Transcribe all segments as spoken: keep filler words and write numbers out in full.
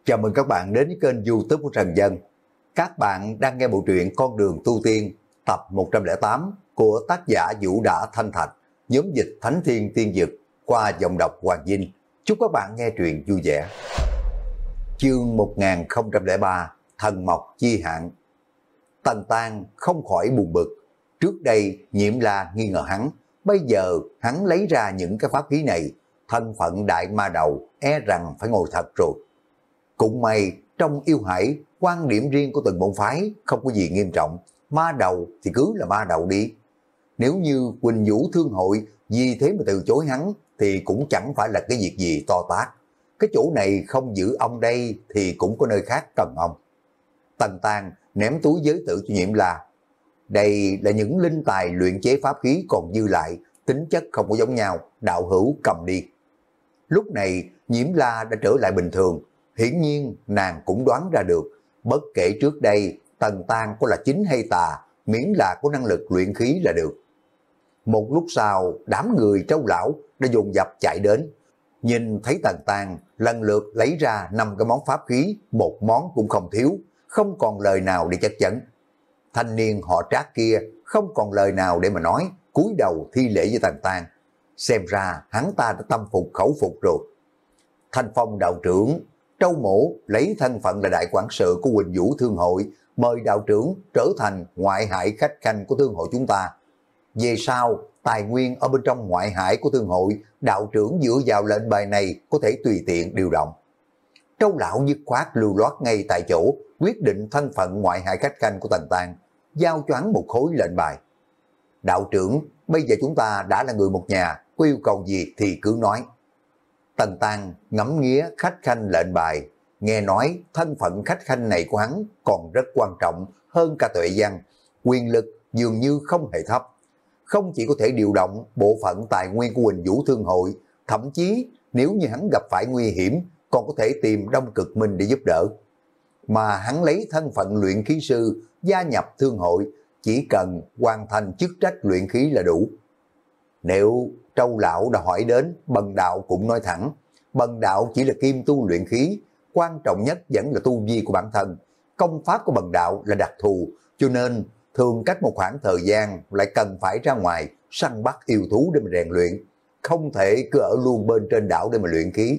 Chào mừng các bạn đến với kênh YouTube của Trần Dân. Các bạn đang nghe bộ truyện Con đường tu tiên tập một trăm lẻ tám của tác giả Vũ Đã Thanh Thạch, nhóm dịch Thánh Thiên Tiên Dực qua giọng đọc Hoàng Vinh. Chúc các bạn nghe truyện vui vẻ. Chương một nghìn không trăm lẻ ba Thần Mộc Chi Hạn. Tần Tang không khỏi buồn bực. Trước đây Nhiễm La nghi ngờ hắn, bây giờ hắn lấy ra những cái pháp khí này, thân phận đại ma đầu e rằng phải ngồi thật rồi. Cũng may trong yêu hải, quan điểm riêng của từng môn phái không có gì nghiêm trọng, ma đầu thì cứ là ma đầu đi. Nếu như Quỳnh Vũ Thương Hội vì thế mà từ chối hắn thì cũng chẳng phải là cái việc gì to tát. Cái chỗ này không giữ ông đây thì cũng có nơi khác cần ông. Tần Tang ném túi giới tử cho Nhiễm La. Đây là những linh tài luyện chế pháp khí còn dư lại, tính chất không có giống nhau, đạo hữu cầm đi. Lúc này Nhiễm La đã trở lại bình thường. Hiển nhiên nàng cũng đoán ra được, bất kể trước đây Tần Tang có là chính hay tà, miễn là có năng lực luyện khí là được. Một lúc sau, đám người Trâu Lão đã dồn dập chạy đến. Nhìn thấy Tần Tang lần lượt lấy ra năm cái món pháp khí, một món cũng không thiếu, không còn lời nào để chất vấn. Thanh niên họ Trác kia không còn lời nào để mà nói, cúi đầu thi lễ với Tần Tang. Xem ra hắn ta đã tâm phục khẩu phục rồi. Thanh Phong đạo trưởng, Trâu Mổ lấy thân phận là đại quản sự của Quỳnh Vũ Thương Hội, mời đạo trưởng trở thành ngoại hải khách khanh của thương hội chúng ta. Về sau, tài nguyên ở bên trong ngoại hải của thương hội, đạo trưởng dựa vào lệnh bài này có thể tùy tiện điều động. Trâu Lão dứt khoát lưu loát ngay tại chỗ, quyết định thân phận ngoại hải khách khanh của Tần Tang, giao cho hắn một khối lệnh bài. Đạo trưởng, bây giờ chúng ta đã là người một nhà, có yêu cầu gì thì cứ nói. Tần Tang ngẫm nghía khách khanh lệnh bài, nghe nói thân phận khách khanh này của hắn còn rất quan trọng hơn cả Tuệ Văn, quyền lực dường như không hề thấp. Không chỉ có thể điều động bộ phận tài nguyên của Quỳnh Vũ Thương Hội, thậm chí nếu như hắn gặp phải nguy hiểm còn có thể tìm Đông Cực Minh để giúp đỡ. Mà hắn lấy thân phận luyện khí sư gia nhập thương hội, chỉ cần hoàn thành chức trách luyện khí là đủ. Nếu Trâu Lão đã hỏi đến, Bần Đạo cũng nói thẳng, Bần Đạo chỉ là kim tu luyện khí, quan trọng nhất vẫn là tu vi của bản thân. Công pháp của Bần Đạo là đặc thù, cho nên thường cách một khoảng thời gian lại cần phải ra ngoài săn bắt yêu thú để mà rèn luyện, không thể cứ ở luôn bên trên đảo để mà luyện khí.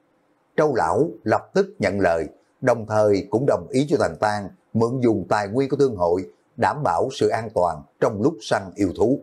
Trâu Lão lập tức nhận lời, đồng thời cũng đồng ý cho Tần Tang mượn dùng tài nguyên của thương hội, đảm bảo sự an toàn trong lúc săn yêu thú.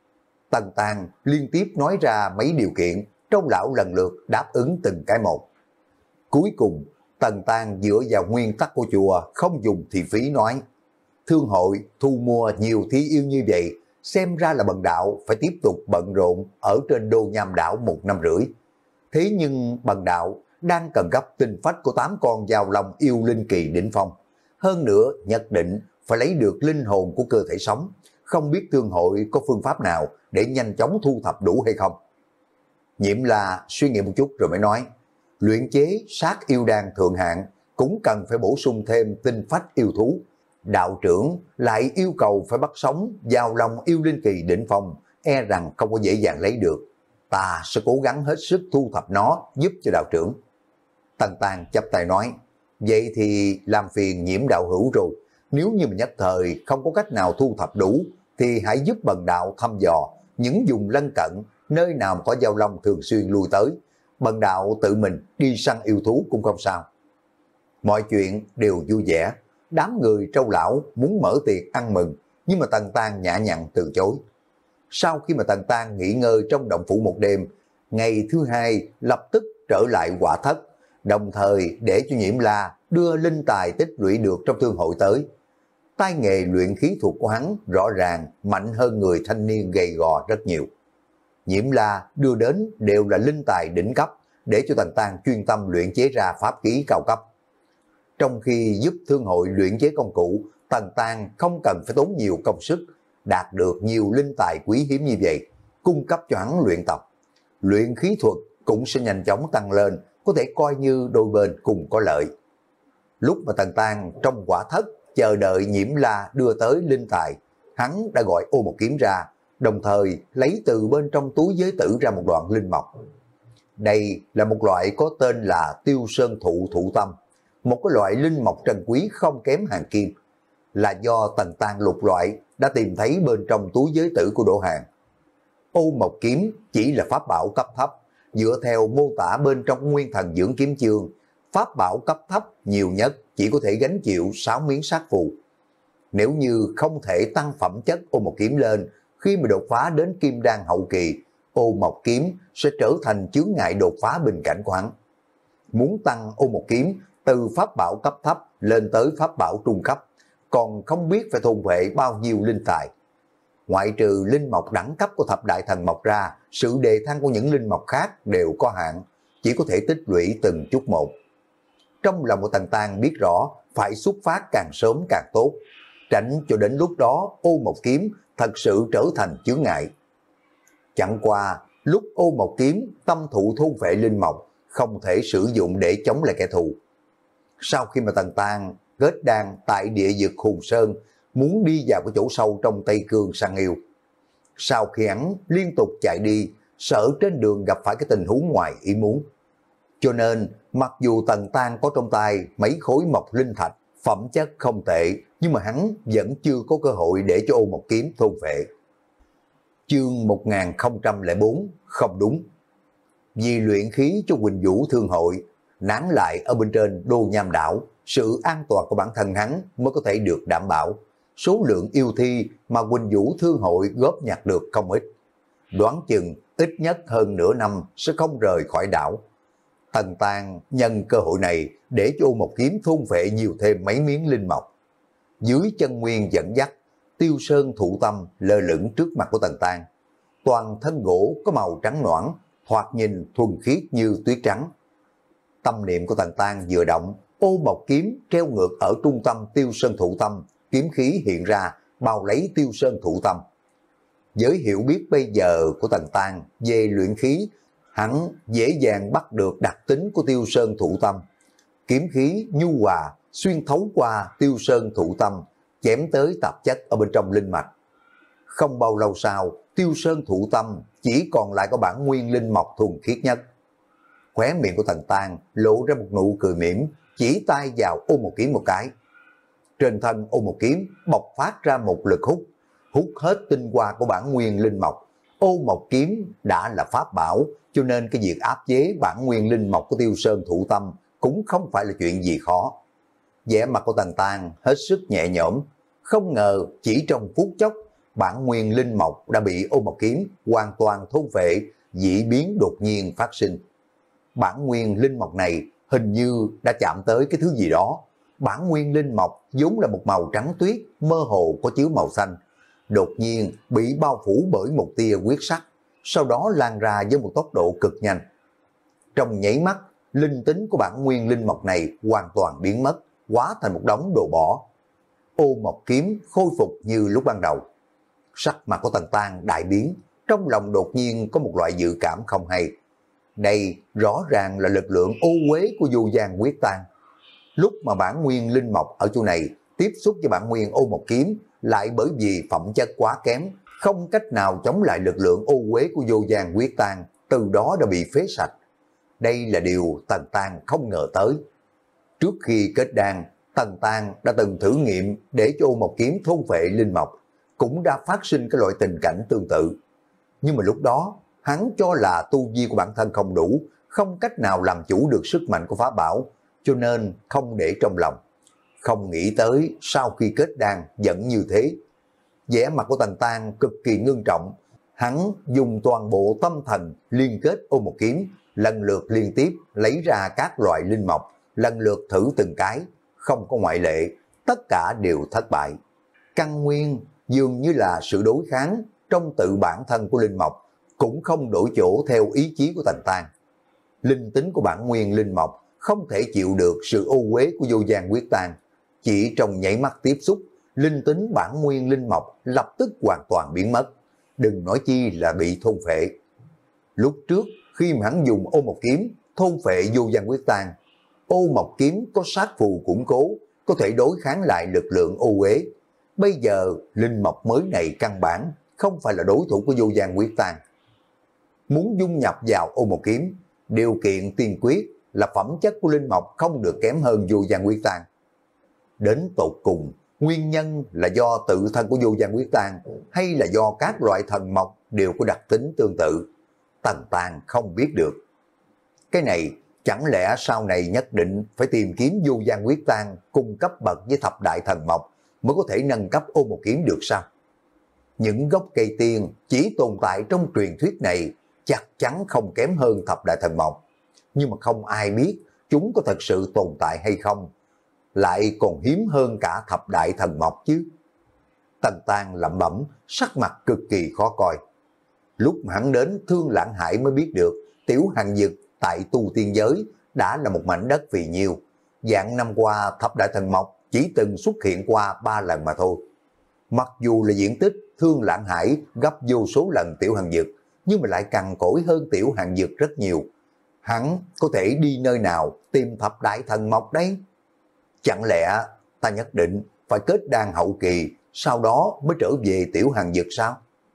Tần Tang liên tiếp nói ra mấy điều kiện, Trâu Lão lần lượt đáp ứng từng cái một. Cuối cùng, Tần Tang dựa vào nguyên tắc của chùa không dùng thì phí nói, thương hội thu mua nhiều thí yêu như vậy, xem ra là Bần Đạo phải tiếp tục bận rộn ở trên Đô Nham Đảo một năm rưỡi. Thế nhưng Bần Đạo đang cần gấp tinh phách của tám con giao long yêu linh kỳ đỉnh phong. Hơn nữa nhất định phải lấy được linh hồn của cơ thể sống. Không biết thương hội có phương pháp nào để nhanh chóng thu thập đủ hay không? Nhiễm La suy nghĩ một chút rồi mới nói, luyện chế sát yêu đan thượng hạng cũng cần phải bổ sung thêm tinh phách yêu thú. Đạo trưởng lại yêu cầu phải bắt sống giao long yêu linh kỳ đỉnh phong, e rằng không có dễ dàng lấy được. Ta sẽ cố gắng hết sức thu thập nó giúp cho đạo trưởng. Tần Tang chắp tay nói, vậy thì làm phiền Nhiễm đạo hữu rồi. Nếu như mình nhất thời không có cách nào thu thập đủ, thì hãy giúp Bần Đạo thăm dò những vùng lân cận, nơi nào có giao long thường xuyên lui tới. Bần Đạo tự mình đi săn yêu thú cũng không sao. Mọi chuyện đều vui vẻ. Đám người Trâu Lão muốn mở tiệc ăn mừng, nhưng mà Tần Tang nhã nhặn từ chối. Sau khi mà Tần Tang nghỉ ngơi trong động phủ một đêm, ngày thứ hai lập tức trở lại Quả Thất, đồng thời để cho Nhiễm La đưa linh tài tích lũy được trong thương hội tới. Tay nghề luyện khí thuật của hắn rõ ràng mạnh hơn người thanh niên gầy gò rất nhiều. Nhiễm La đưa đến đều là linh tài đỉnh cấp để cho Tần Tang chuyên tâm luyện chế ra pháp khí cao cấp. Trong khi giúp thương hội luyện chế công cụ, Tần Tang không cần phải tốn nhiều công sức, đạt được nhiều linh tài quý hiếm như vậy, cung cấp cho hắn luyện tập. Luyện khí thuật cũng sẽ nhanh chóng tăng lên, có thể coi như đôi bên cùng có lợi. Lúc mà Tần Tang trong Quả Thất chờ đợi Nhiễm La đưa tới linh tài, hắn đã gọi ô một kiếm ra, đồng thời lấy từ bên trong túi giới tử ra một đoạn linh mộc. Đây là một loại có tên là tiêu sơn thụ thụ tâm, một cái loại linh mộc trân quý không kém hàng kim, là do Tần Tang lục loại đã tìm thấy bên trong túi giới tử của Đỗ Hàn. Ô Mộc kiếm chỉ là pháp bảo cấp thấp, dựa theo mô tả bên trong Nguyên Thần Dưỡng Kiếm Chương, pháp bảo cấp thấp nhiều nhất chỉ có thể gánh chịu sáu miếng sát phù. Nếu như không thể tăng phẩm chất ô mộc kiếm lên, khi mà đột phá đến kim đan hậu kỳ, ô mộc kiếm sẽ trở thành chướng ngại đột phá bình cảnh của hắn. Muốn tăng ô mộc kiếm từ pháp bảo cấp thấp lên tới pháp bảo trung cấp, còn không biết phải thôn vệ bao nhiêu linh tài. Ngoại trừ linh mộc đẳng cấp của thập đại thần mộc ra, sự đề thăng của những linh mộc khác đều có hạn, chỉ có thể tích lũy từng chút một. Trong lòng của Tần Tang biết rõ phải xuất phát càng sớm càng tốt, tránh cho đến lúc đó ô mộc kiếm thật sự trở thành chướng ngại. Chẳng qua lúc ô mộc kiếm tâm thụ thôn vệ linh mộc, không thể sử dụng để chống lại kẻ thù. Sau khi mà Tần Tang kết đan tại địa vực Hùng Sơn, muốn đi vào cái chỗ sâu trong Tây Cương săn yêu. Sau khi hắn liên tục chạy đi, sợ trên đường gặp phải cái tình huống ngoài ý muốn. Cho nên, mặc dù Tần Tang có trong tay mấy khối mộc linh thạch, phẩm chất không tệ, nhưng mà hắn vẫn chưa có cơ hội để cho ô mộc kiếm thôn vệ. Chương một nghìn không trăm lẻ bốn không đúng. Vì luyện khí cho Quỳnh Vũ Thương Hội, nán lại ở bên trên Đô Nham Đảo, sự an toàn của bản thân hắn mới có thể được đảm bảo. Số lượng yêu thi mà Quỳnh Vũ Thương Hội góp nhặt được không ít. Đoán chừng ít nhất hơn nửa năm sẽ không rời khỏi đảo. Tần Tang nhân cơ hội này để cho ô mộc kiếm thôn vệ nhiều thêm mấy miếng linh mộc. Dưới chân nguyên dẫn dắt, Tiêu Sơn thụ tâm lơ lửng trước mặt của Tần Tang. Toàn thân gỗ có màu trắng nõn, thoạt nhìn thuần khiết như tuyết trắng. Tâm niệm của Tần Tang vừa động, ô mộc kiếm treo ngược ở trung tâm Tiêu Sơn thụ tâm, kiếm khí hiện ra bao lấy Tiêu Sơn thụ tâm. Với hiểu biết bây giờ của Tần Tang về luyện khí, hắn dễ dàng bắt được đặc tính của Tiêu Sơn thụ tâm. Kiếm khí nhu hòa xuyên thấu qua Tiêu Sơn thụ tâm, chém tới tạp chất ở bên trong linh mạch. Không bao lâu sau, Tiêu Sơn thụ tâm chỉ còn lại có bản nguyên linh mộc thuần khiết nhất. Khóe miệng của Tần Tang lộ ra một nụ cười mỉm, chỉ tay vào ô mộc kiếm một cái. Trên thân ô mộc kiếm bộc phát ra một lực hút, hút hết tinh hoa của bản nguyên linh mộc. Ô mộc kiếm đã là pháp bảo, cho nên cái việc áp chế bản nguyên linh mộc của Tiêu Sơn thụ tâm cũng không phải là chuyện gì khó. Vẻ mặt của Tần Tang hết sức nhẹ nhõm, không ngờ chỉ trong phút chốc, bản nguyên linh mộc đã bị ô mộc kiếm hoàn toàn thôn vệ, dị biến đột nhiên phát sinh. Bản nguyên linh mộc này hình như đã chạm tới cái thứ gì đó. Bản nguyên linh mộc vốn là một màu trắng tuyết, mơ hồ có chứa màu xanh, đột nhiên bị bao phủ bởi một tia huyết sắc, sau đó lan ra với một tốc độ cực nhanh. Trong nháy mắt, linh tính của bản nguyên linh mộc này hoàn toàn biến mất, hóa thành một đống đồ bỏ. Ô mộc kiếm khôi phục như lúc ban đầu. Sắc mặt của Tần Tang đại biến, trong lòng đột nhiên có một loại dự cảm không hay. Đây rõ ràng là lực lượng ô uế của vô gian quyết tang. Lúc mà bản nguyên linh mộc ở chỗ này tiếp xúc với bản nguyên ô mộc kiếm, lại bởi vì phẩm chất quá kém, không cách nào chống lại lực lượng ô uế của vô gian quyết tang, từ đó đã bị phế sạch. Đây là điều Tần Tang không ngờ tới. Trước khi kết đan, Tần Tang đã từng thử nghiệm để cho ô mộc kiếm thôn vệ linh mộc, cũng đã phát sinh cái loại tình cảnh tương tự. Nhưng mà lúc đó, hắn cho là tu vi của bản thân không đủ, không cách nào làm chủ được sức mạnh của pháp bảo, cho nên không để trong lòng. Không nghĩ tới sau khi kết đan vẫn như thế. Vẻ mặt của Tần Tang cực kỳ ngưng trọng, hắn dùng toàn bộ tâm thần liên kết ô mộc kiếm, lần lượt liên tiếp lấy ra các loại linh mộc, lần lượt thử từng cái, không có ngoại lệ, tất cả đều thất bại. Căn nguyên dường như là sự đối kháng trong tự bản thân của linh mộc, cũng không đổi chỗ theo ý chí của Tần Tang. Linh tính của bản nguyên linh mộc không thể chịu được sự ô uế của vô gian quyết tang. Chỉ trong nháy mắt tiếp xúc, linh tính bản nguyên linh mộc lập tức hoàn toàn biến mất, đừng nói chi là bị thôn phệ. Lúc trước khi mà hắn dùng ô mộc kiếm thôn phệ vô gian quyết tang, ô mộc kiếm có sát phù củng cố, có thể đối kháng lại lực lượng ô uế. Bây giờ linh mộc mới này căn bản không phải là đối thủ của vô gian quyết tang. Muốn dung nhập vào ô mộc kiếm, điều kiện tiên quyết là phẩm chất của linh mộc không được kém hơn vô gian quyết tang. Đến tột cùng, nguyên nhân là do tự thân của vô gian quyết tang hay là do các loại thần mộc đều có đặc tính tương tự, Tần Tàng không biết được. Cái này chẳng lẽ sau này nhất định phải tìm kiếm vô gian quyết tang cung cấp bậc với thập đại thần mộc mới có thể nâng cấp Ô Một Kiếm được sao? Những gốc cây tiên chỉ tồn tại trong truyền thuyết này chắc chắn không kém hơn thập đại thần mộc, nhưng mà không ai biết chúng có thật sự tồn tại hay không, lại còn hiếm hơn cả thập đại thần mộc chứ. Tần Tàng lẩm bẩm, sắc mặt cực kỳ khó coi. Lúc mà hắn đến Thương Lãng Hải mới biết được Tiểu Hàn Dực tại tu tiên giới đã là một mảnh đất vì nhiêu. Dạng năm qua thập đại thần mộc chỉ từng xuất hiện qua ba lần mà thôi. Mặc dù là diện tích Thương Lãng Hải gấp vô số lần Tiểu Hàn Dực, nhưng mà lại cằn cỗi hơn Tiểu Hàn Dực rất nhiều. Hắn có thể đi nơi nào tìm thập đại thần mộc đấy? Chẳng lẽ ta nhất định phải kết đan hậu kỳ, sau đó mới trở về Tiểu Hàn Dực sao?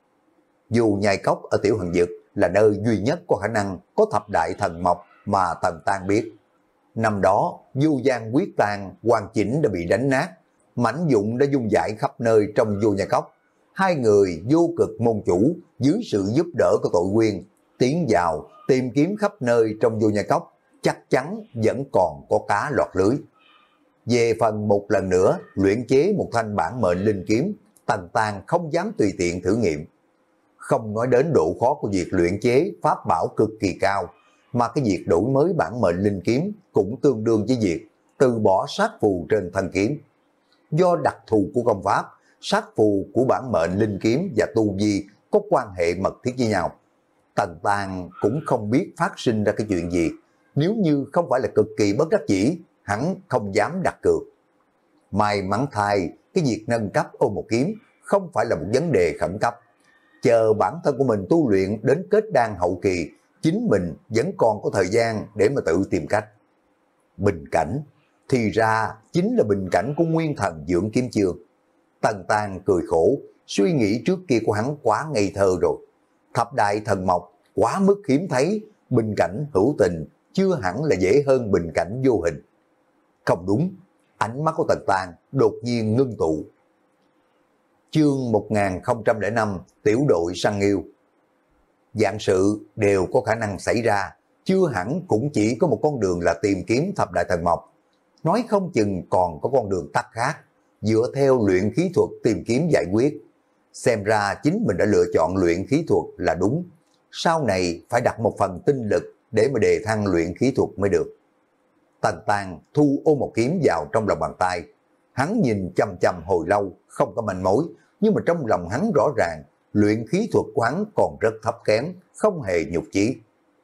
Dù nhai cốc ở Tiểu Hàn Dực là nơi duy nhất có khả năng có thập đại thần mộc mà Tần Tàng biết. Năm đó, vô gian quyết tang hoàn chỉnh đã bị đánh nát, mảnh dụng đã dung dãi khắp nơi trong vô nhai cốc. Hai người vô cực môn chủ dưới sự giúp đỡ của tội quyên tiến vào tìm kiếm khắp nơi trong vô nhai cốc, chắc chắn vẫn còn có cá lọt lưới. Về phần một lần nữa luyện chế một thanh bản mệnh linh kiếm, Tần Tàng không dám tùy tiện thử nghiệm. Không nói đến độ khó của việc luyện chế pháp bảo cực kỳ cao, mà cái việc đổi mới bản mệnh linh kiếm cũng tương đương với việc từ bỏ sát phù trên thân kiếm. Do đặc thù của công pháp, sát phù của bản mệnh linh kiếm và tu vi có quan hệ mật thiết với nhau. Tần Tàng cũng không biết phát sinh ra cái chuyện gì, nếu như không phải là cực kỳ bất đắc dĩ, hắn không dám đặt cược. May mắn thay, cái việc nâng cấp Ô Một Kiếm không phải là một vấn đề khẩn cấp. Chờ bản thân của mình tu luyện đến kết đan hậu kỳ, chính mình vẫn còn có thời gian để mà tự tìm cách. Bình cảnh, thì ra chính là bình cảnh của nguyên thần dưỡng kiếm chương. Tần Tàng cười khổ, suy nghĩ trước kia của hắn quá ngây thơ rồi. Thập đại thần mộc quá mức hiếm thấy, bình cảnh hữu tình chưa hẳn là dễ hơn bình cảnh vô hình. Không đúng, ánh mắt của Tần Tàng đột nhiên ngưng tụ. Chương một nghìn không trăm lẻ năm, tiểu đội săn yêu. Dạng sự đều có khả năng xảy ra, chưa hẳn cũng chỉ có một con đường là tìm kiếm thập đại thần mộc. Nói không chừng còn có con đường tắt khác, dựa theo luyện khí thuật tìm kiếm giải quyết. Xem ra chính mình đã lựa chọn luyện khí thuật là đúng. Sau này phải đặt một phần tinh lực để mà đề thăng luyện khí thuật mới được. Tần Tàng thu Ô Một Kiếm vào trong lòng bàn tay. Hắn nhìn chăm chăm hồi lâu, không có manh mối, nhưng mà trong lòng hắn rõ ràng, luyện khí thuật của hắn còn rất thấp kém, không hề nhục chí.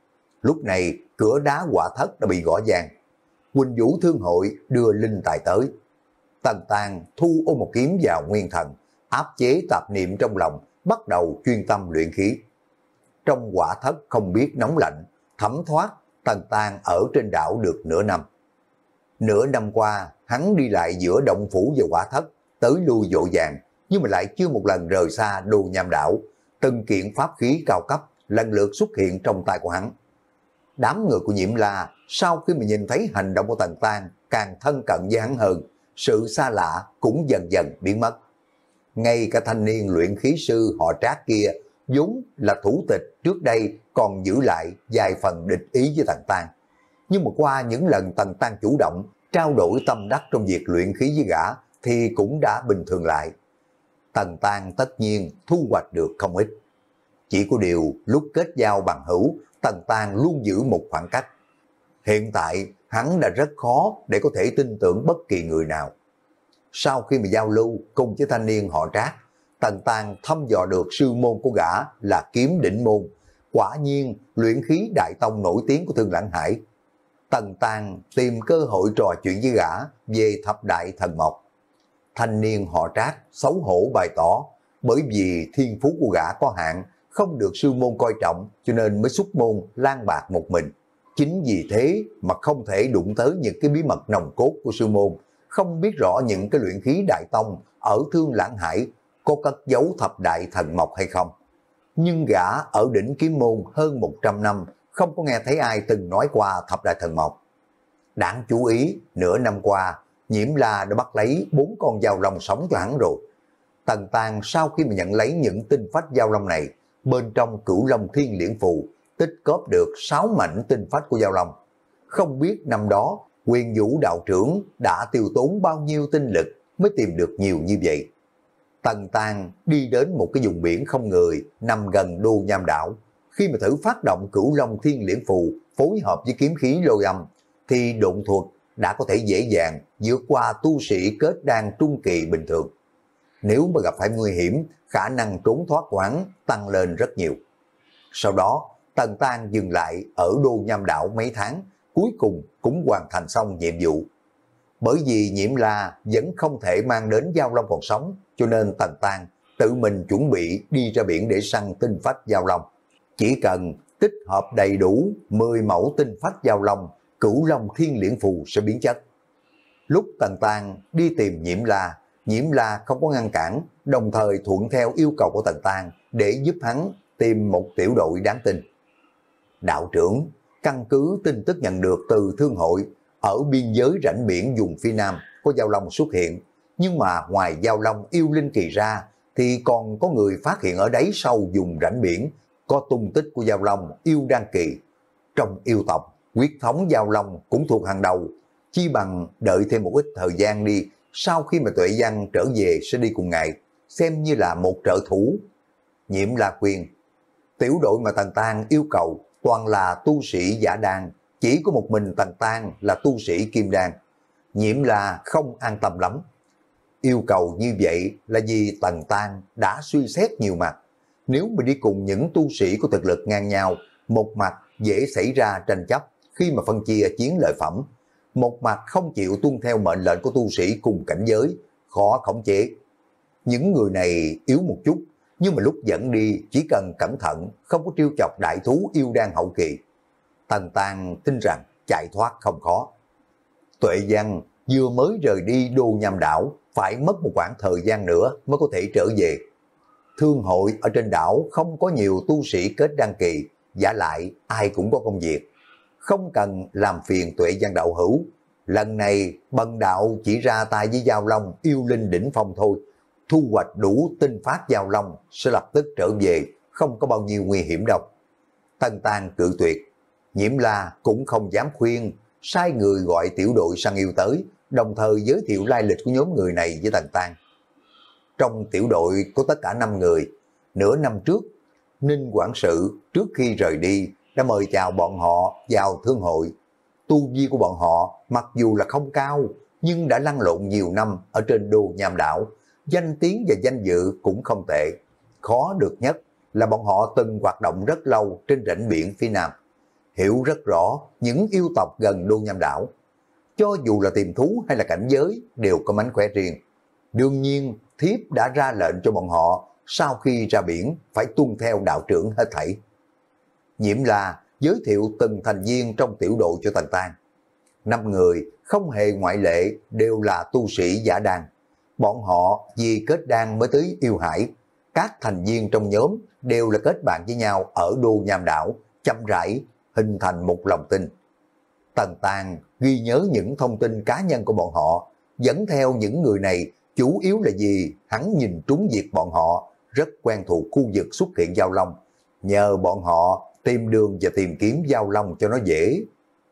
Lúc này, cửa đá Hỏa Thất đã bị gõ vang. Quỳnh Vũ Thương Hội đưa linh tài tới. Tần Tàng thu Ô Một Kiếm vào nguyên thần, áp chế tạp niệm trong lòng, bắt đầu chuyên tâm luyện khí. Trong Hỏa Thất không biết nóng lạnh, thấm thoát, Tần Tàng ở trên đảo được nửa năm. Nửa năm qua, hắn đi lại giữa động phủ và Hỏa Thất, tới lui vội vàng, nhưng mà lại chưa một lần rời xa Đồ Nham đảo. Từng kiện pháp khí cao cấp lần lượt xuất hiện trong tay của hắn. Đám người của Nhiễm La sau khi mà nhìn thấy hành động của Tần Tàng càng thân cận với hắn hơn, sự xa lạ cũng dần dần biến mất. Ngay cả thanh niên luyện khí sư họ Trác kia vốn là thủ tịch trước đây còn giữ lại vài phần địch ý với Tần Tàng. Nhưng mà qua những lần Tần Tàng chủ động trao đổi tâm đắc trong việc luyện khí với gã thì cũng đã bình thường lại. Tần Tàng tất nhiên thu hoạch được không ít. Chỉ có điều lúc kết giao bằng hữu, Tần Tàng luôn giữ một khoảng cách. Hiện tại hắn đã rất khó để có thể tin tưởng bất kỳ người nào. Sau khi mà giao lưu cùng với thanh niên họ Trác, Tần Tàng thăm dò được sư môn của gã là Kiếm Đỉnh Môn, quả nhiên luyện khí đại tông nổi tiếng của Thương Lãng Hải. Tần Tàng tìm cơ hội trò chuyện với gã về thập đại thần mộc. Thanh niên họ Trác xấu hổ bày tỏ, bởi vì thiên phú của gã có hạn, không được sư môn coi trọng cho nên mới xuất môn lang bạc một mình. Chính vì thế mà không thể đụng tới những cái bí mật nòng cốt của sư môn, không biết rõ những cái luyện khí đại tông ở Thương Lãng Hải có cất giấu thập đại thần mộc hay không. Nhưng gã ở đỉnh Kiếm Môn hơn một trăm năm không có nghe thấy ai từng nói qua thập đại thần mộc. Đáng chú ý, nửa năm qua, Nhiễm La đã bắt lấy bốn con dao long sống cho hắn rồi. Tần Tàng sau khi mà nhận lấy những tinh phách dao long này, bên trong Cửu Long Thiên Liễn Phù tích cóp được sáu mảnh tinh phách của dao long. Không biết năm đó Quyền Vũ đạo trưởng đã tiêu tốn bao nhiêu tinh lực mới tìm được nhiều như vậy. Tần Tàng đi đến một cái vùng biển không người nằm gần Đô Nham Đảo. Khi mà thử phát động Cửu Long Thiên Liễn Phù phối hợp với kiếm khí lôi âm, thì độn thuật đã có thể dễ dàng vượt qua tu sĩ kết đan trung kỳ bình thường. Nếu mà gặp phải nguy hiểm, khả năng trốn thoát của hắn tăng lên rất nhiều. Sau đó, Tần Tàng dừng lại ở Đô Nham Đảo mấy tháng, cuối cùng cũng hoàn thành xong nhiệm vụ. Bởi vì Nhiễm La vẫn không thể mang đến dao long còn sống, cho nên Tần Tàng tự mình chuẩn bị đi ra biển để săn tinh phách dao long. Chỉ cần tích hợp đầy đủ mười mẫu tinh phách dao long, Cửu Long Thiên Liễn Phù sẽ biến chất. Lúc Tần Tàng đi tìm Nhiễm La, Nhiễm La không có ngăn cản, đồng thời thuận theo yêu cầu của Tần Tàng để giúp hắn tìm một tiểu đội đáng tin. Đạo trưởng, căn cứ tin tức nhận được từ thương hội, ở biên giới rãnh biển vùng phía Nam có dao long xuất hiện, nhưng mà ngoài dao long yêu linh kỳ ra thì còn có người phát hiện ở đáy sâu vùng rãnh biển có tung tích của dao long yêu đan kỳ. Trong yêu tộc, huyết thống dao long cũng thuộc hàng đầu, chi bằng đợi thêm một ít thời gian đi, sau khi mà Tuệ Văn trở về sẽ đi cùng ngài, xem như là một trợ thủ. Nhiễm La khuyên, tiểu đội mà Tần Tàng yêu cầu toàn là tu sĩ giả đan, chỉ có một mình Tần Tàng là tu sĩ kim đan. Nhiễm La không an tâm lắm. Yêu cầu như vậy là vì Tần Tàng đã suy xét nhiều mặt. Nếu mà đi cùng những tu sĩ có thực lực ngang nhau, một mặt dễ xảy ra tranh chấp khi mà phân chia chiến lợi phẩm, một mặt không chịu tuân theo mệnh lệnh của tu sĩ cùng cảnh giới, khó khống chế. Những người này yếu một chút, nhưng mà lúc dẫn đi chỉ cần cẩn thận, không có trêu chọc đại thú yêu đan hậu kỳ. Tần Tàng tin rằng chạy thoát không khó. Tuệ Văn vừa mới rời đi Đô Nham Đảo, phải mất một khoảng thời gian nữa mới có thể trở về. Thương hội ở trên đảo không có nhiều tu sĩ kết đăng kỳ, giả lại ai cũng có công việc, không cần làm phiền Tuệ Văn đạo hữu. Lần này bần đạo chỉ ra tay với dao long yêu linh đỉnh phong thôi, thu hoạch đủ tinh phát dao long sẽ lập tức trở về, không có bao nhiêu nguy hiểm đâu. Tần Tàng cự tuyệt. Nhiễm La cũng không dám khuyên, sai người gọi tiểu đội săn yêu tới, đồng thời giới thiệu lai lịch của nhóm người này với Tần Tàng. Trong tiểu đội có tất cả năm người. Nửa năm trước, Ninh quản sự trước khi rời đi đã mời chào bọn họ vào thương hội. Tu vi của bọn họ mặc dù là không cao, nhưng đã lăn lộn nhiều năm ở trên Đô Nham Đảo, danh tiếng và danh dự cũng không tệ. Khó được nhất là bọn họ từng hoạt động rất lâu trên rãnh biển phía Nam, hiểu rất rõ những yêu tộc gần Đô Nham Đảo. Cho dù là tìm thú hay là cảnh giới đều có mánh khỏe riêng. Đương nhiên, thiếp đã ra lệnh cho bọn họ sau khi ra biển phải tuân theo đạo trưởng hết thảy. Nhiễm La giới thiệu từng thành viên trong tiểu đội cho Tần Tàng. Năm người không hề ngoại lệ đều là tu sĩ giả đan. Bọn họ vì kết đan mới tới yêu hải. Các thành viên trong nhóm đều là kết bạn với nhau ở Đô Nham Đảo, chậm rãi hình thành một lòng tin. Tần Tàng ghi nhớ những thông tin cá nhân của bọn họ, dẫn theo những người này chủ yếu là vì hắn nhìn trúng việc bọn họ rất quen thuộc khu vực xuất hiện dao long, nhờ bọn họ tìm đường và tìm kiếm dao long cho nó dễ.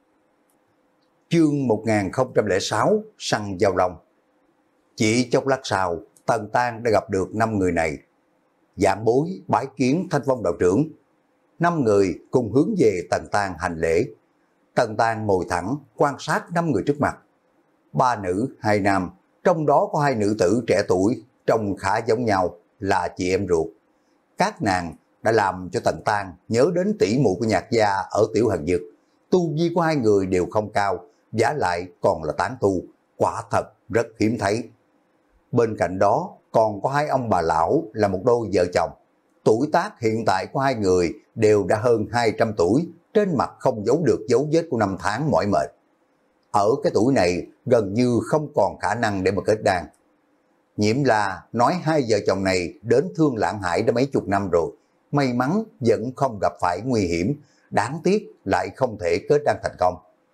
Chương một nghìn không trăm lẻ sáu săn dao long. Chỉ chốc lát sau, Tần Tàng đã gặp được năm người này. Dạng bối bái kiến Thanh Phong đạo trưởng. Năm người cùng hướng về Tần Tàng hành lễ. Tần Tàng ngồi thẳng quan sát năm người trước mặt. Ba nữ, hai nam, trong đó có hai nữ tử trẻ tuổi, trông khá giống nhau, là chị em ruột. Các nàng đã làm cho Tần Tàng nhớ đến tỷ muội của Nhạc gia ở Tiểu Hàn Dực. Tu vi của hai người đều không cao, giả lại còn là tán tu, quả thật rất hiếm thấy. Bên cạnh đó còn có hai ông bà lão là một đôi vợ chồng. Tuổi tác hiện tại của hai người đều đã hơn hai trăm tuổi, trên mặt không giấu được dấu vết của năm tháng mỏi mệt. Ở cái tuổi này gần như không còn khả năng để mà kết đan. Nhiễm La nói hai vợ chồng này đến Thương Lãng Hải đã mấy chục năm rồi, may mắn vẫn không gặp phải nguy hiểm, đáng tiếc lại không thể kết đan thành công.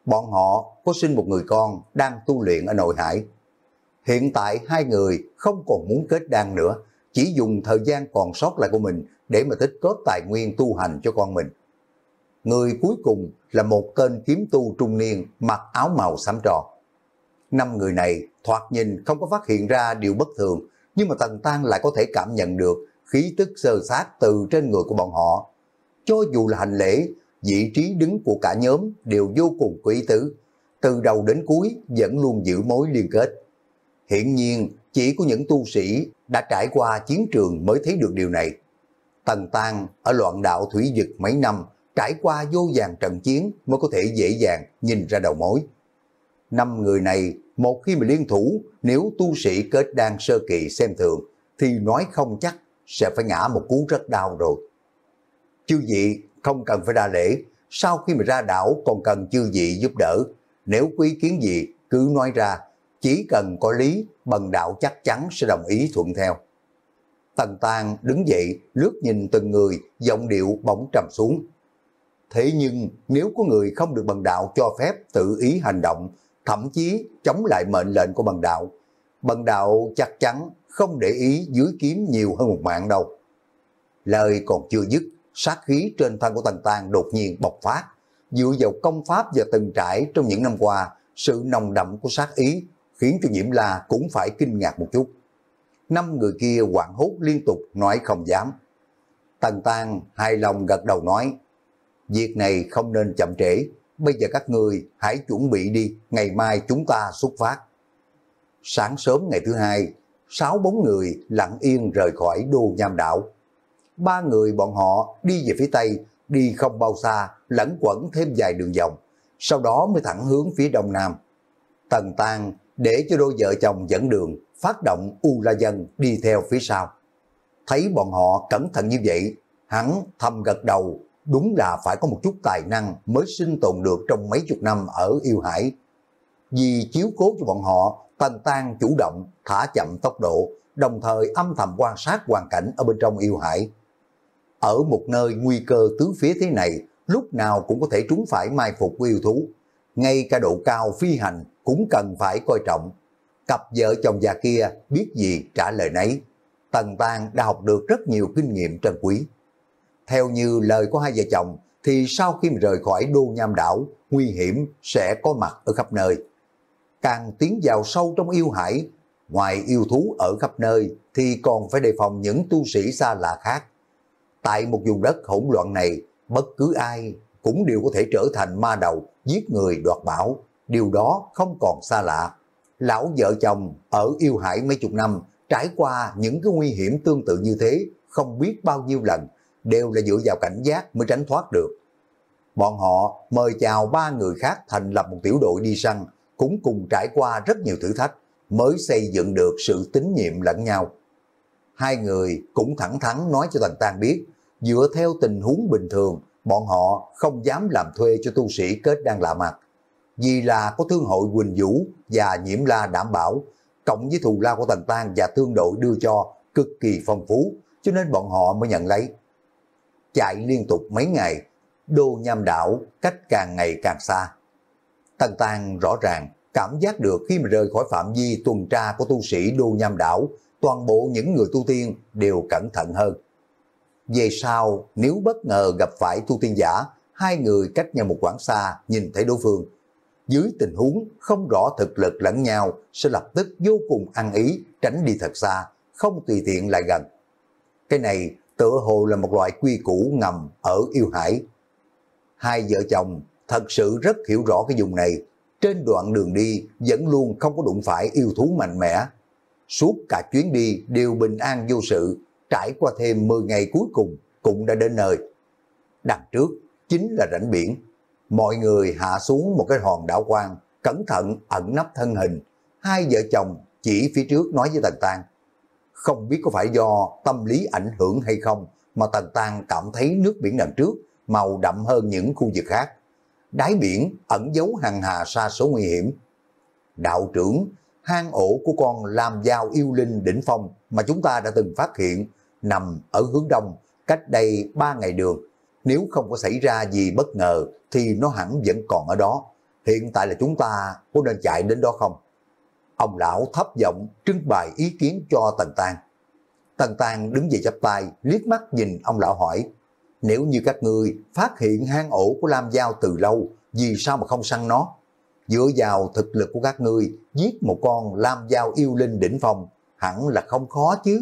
bọn họ có sinh một người con đang tu luyện ở nội hải. Hiện tại hai người không còn muốn kết đan nữa, chỉ dùng thời gian còn sót lại của mình để mà tích góp tài nguyên tu hành cho con mình. Người cuối cùng là một tên kiếm tu trung niên mặc áo màu xám tròn. Năm người này thoạt nhìn không có phát hiện ra điều bất thường, nhưng mà Tần Tăng lại có thể cảm nhận được khí tức sơ sát từ trên người của bọn họ. Cho dù là hành lễ, vị trí đứng của cả nhóm đều vô cùng có ý tứ, từ đầu đến cuối vẫn luôn giữ mối liên kết. Hiển nhiên chỉ có những tu sĩ đã trải qua chiến trường mới thấy được điều này. Tần Tăng ở loạn đạo thủy vực mấy năm, trải qua vô vàn trận chiến mới có thể dễ dàng nhìn ra đầu mối. Năm người này một khi mà liên thủ, nếu tu sĩ kết đan sơ kỳ xem thường thì nói không chắc sẽ phải ngã một cú rất đau rồi. Chư vị không cần phải đa lễ, sau khi mà ra đảo còn cần chư vị giúp đỡ. Nếu có ý kiến gì cứ nói ra, chỉ cần có lý, bần đạo chắc chắn sẽ đồng ý thuận theo. Tần Tăng đứng dậy, lướt nhìn từng người, giọng điệu bỗng trầm xuống. Thế nhưng nếu có người không được bần đạo cho phép tự ý hành động, thậm chí chống lại mệnh lệnh của bần đạo, bần đạo chắc chắn không để ý dưới kiếm nhiều hơn một mạng đâu. Lời còn chưa dứt, sát khí trên thân của Tần Tăng đột nhiên bộc phát. Dựa vào công pháp và từng trải trong những năm qua, sự nồng đậm của sát ý khiến cho Nhiễm La cũng phải kinh ngạc một chút. Năm người kia hoảng hốt liên tục nói không dám. Tần Tăng hài lòng gật đầu nói, việc này không nên chậm trễ, bây giờ các người hãy chuẩn bị đi, ngày mai chúng ta xuất phát. Sáng sớm ngày thứ hai, sáu bóng người lặng yên rời khỏi Đô Nham Đảo. Ba người bọn họ đi về phía tây, đi không bao xa, lẫn quẩn thêm vài đường vòng, sau đó mới thẳng hướng phía đông nam. Tần Tăng để cho đôi vợ chồng dẫn đường, phát động U La Dân đi theo phía sau. Thấy bọn họ cẩn thận như vậy, hắn thầm gật đầu, đúng là phải có một chút tài năng mới sinh tồn được trong mấy chục năm ở yêu hải. Vì chiếu cố cho bọn họ, Tần Tăng chủ động thả chậm tốc độ, đồng thời âm thầm quan sát hoàn cảnh ở bên trong yêu hải. Ở một nơi nguy cơ tứ phía thế này, lúc nào cũng có thể trúng phải mai phục của yêu thú. Ngay cả độ cao phi hành cũng cần phải coi trọng. Cặp vợ chồng già kia biết gì trả lời nấy. Tần Tăng đã học được rất nhiều kinh nghiệm trân quý. Theo như lời của hai vợ chồng, thì sau khi mà rời khỏi Đô Nham Đảo, nguy hiểm sẽ có mặt ở khắp nơi. Càng tiến vào sâu trong yêu hải, ngoài yêu thú ở khắp nơi, thì còn phải đề phòng những tu sĩ xa lạ khác. Tại một vùng đất hỗn loạn này, bất cứ ai cũng đều có thể trở thành ma đầu, giết người đoạt bảo. Điều đó không còn xa lạ. Lão vợ chồng ở yêu hải mấy chục năm, trải qua những cái nguy hiểm tương tự như thế, không biết bao nhiêu lần, đều là dựa vào cảnh giác mới tránh thoát được. Bọn họ mời chào ba người khác thành lập một tiểu đội đi săn, cũng cùng trải qua rất nhiều thử thách, mới xây dựng được sự tín nhiệm lẫn nhau. Hai người cũng thẳng thắn nói cho Tần Tăng biết, dựa theo tình huống bình thường, bọn họ không dám làm thuê cho tu sĩ kết đan lạ mặt. Vì là có thương hội Quỳnh Vũ và Nhiễm La đảm bảo, cộng với thù lao của Tần Tăng và thương đội đưa cho cực kỳ phong phú, cho nên bọn họ mới nhận lấy. Chạy liên tục mấy ngày, Đô Nham Đảo cách càng ngày càng xa. Tần Tăng rõ ràng cảm giác được khi mà rời khỏi phạm vi tuần tra của tu sĩ Đô Nham Đảo, toàn bộ những người tu tiên đều cẩn thận hơn. Về sau, nếu bất ngờ gặp phải tu tiên giả, hai người cách nhau một quãng xa nhìn thấy đối phương. Dưới tình huống không rõ thực lực lẫn nhau, sẽ lập tức vô cùng ăn ý, tránh đi thật xa, không tùy tiện lại gần. Cái này tựa hồ là một loại quy củ ngầm ở yêu hải. Hai vợ chồng thật sự rất hiểu rõ cái vùng này. Trên đoạn đường đi vẫn luôn không có đụng phải yêu thú mạnh mẽ. Suốt cả chuyến đi đều bình an vô sự, trải qua thêm mười ngày cuối cùng cũng đã đến nơi. Đằng trước chính là rãnh biển. Mọi người hạ xuống một cái hòn đảo quang, cẩn thận ẩn nấp thân hình. Hai vợ chồng chỉ phía trước nói với Tần Tăng. Không biết có phải do tâm lý ảnh hưởng hay không, mà Tần Tăng cảm thấy nước biển đằng trước màu đậm hơn những khu vực khác. Đáy biển ẩn giấu hàng hà sa số nguy hiểm. Đạo trưởng, hang ổ của con Lam Giao yêu linh đỉnh phong mà chúng ta đã từng phát hiện nằm ở hướng đông, cách đây ba ngày đường. Nếu không có xảy ra gì bất ngờ thì nó hẳn vẫn còn ở đó. hiện tại là chúng ta có nên chạy đến đó không? Ông lão thấp giọng trưng bày ý kiến cho Tần Tang. Tần Tang đứng dậy chắp tay, liếc mắt nhìn ông lão hỏi, nếu như các ngươi phát hiện hang ổ của Lam Giao từ lâu, vì sao mà không săn nó? Dựa vào thực lực của các ngươi, giết một con Lam Giao yêu linh đỉnh phong, hẳn là không khó chứ.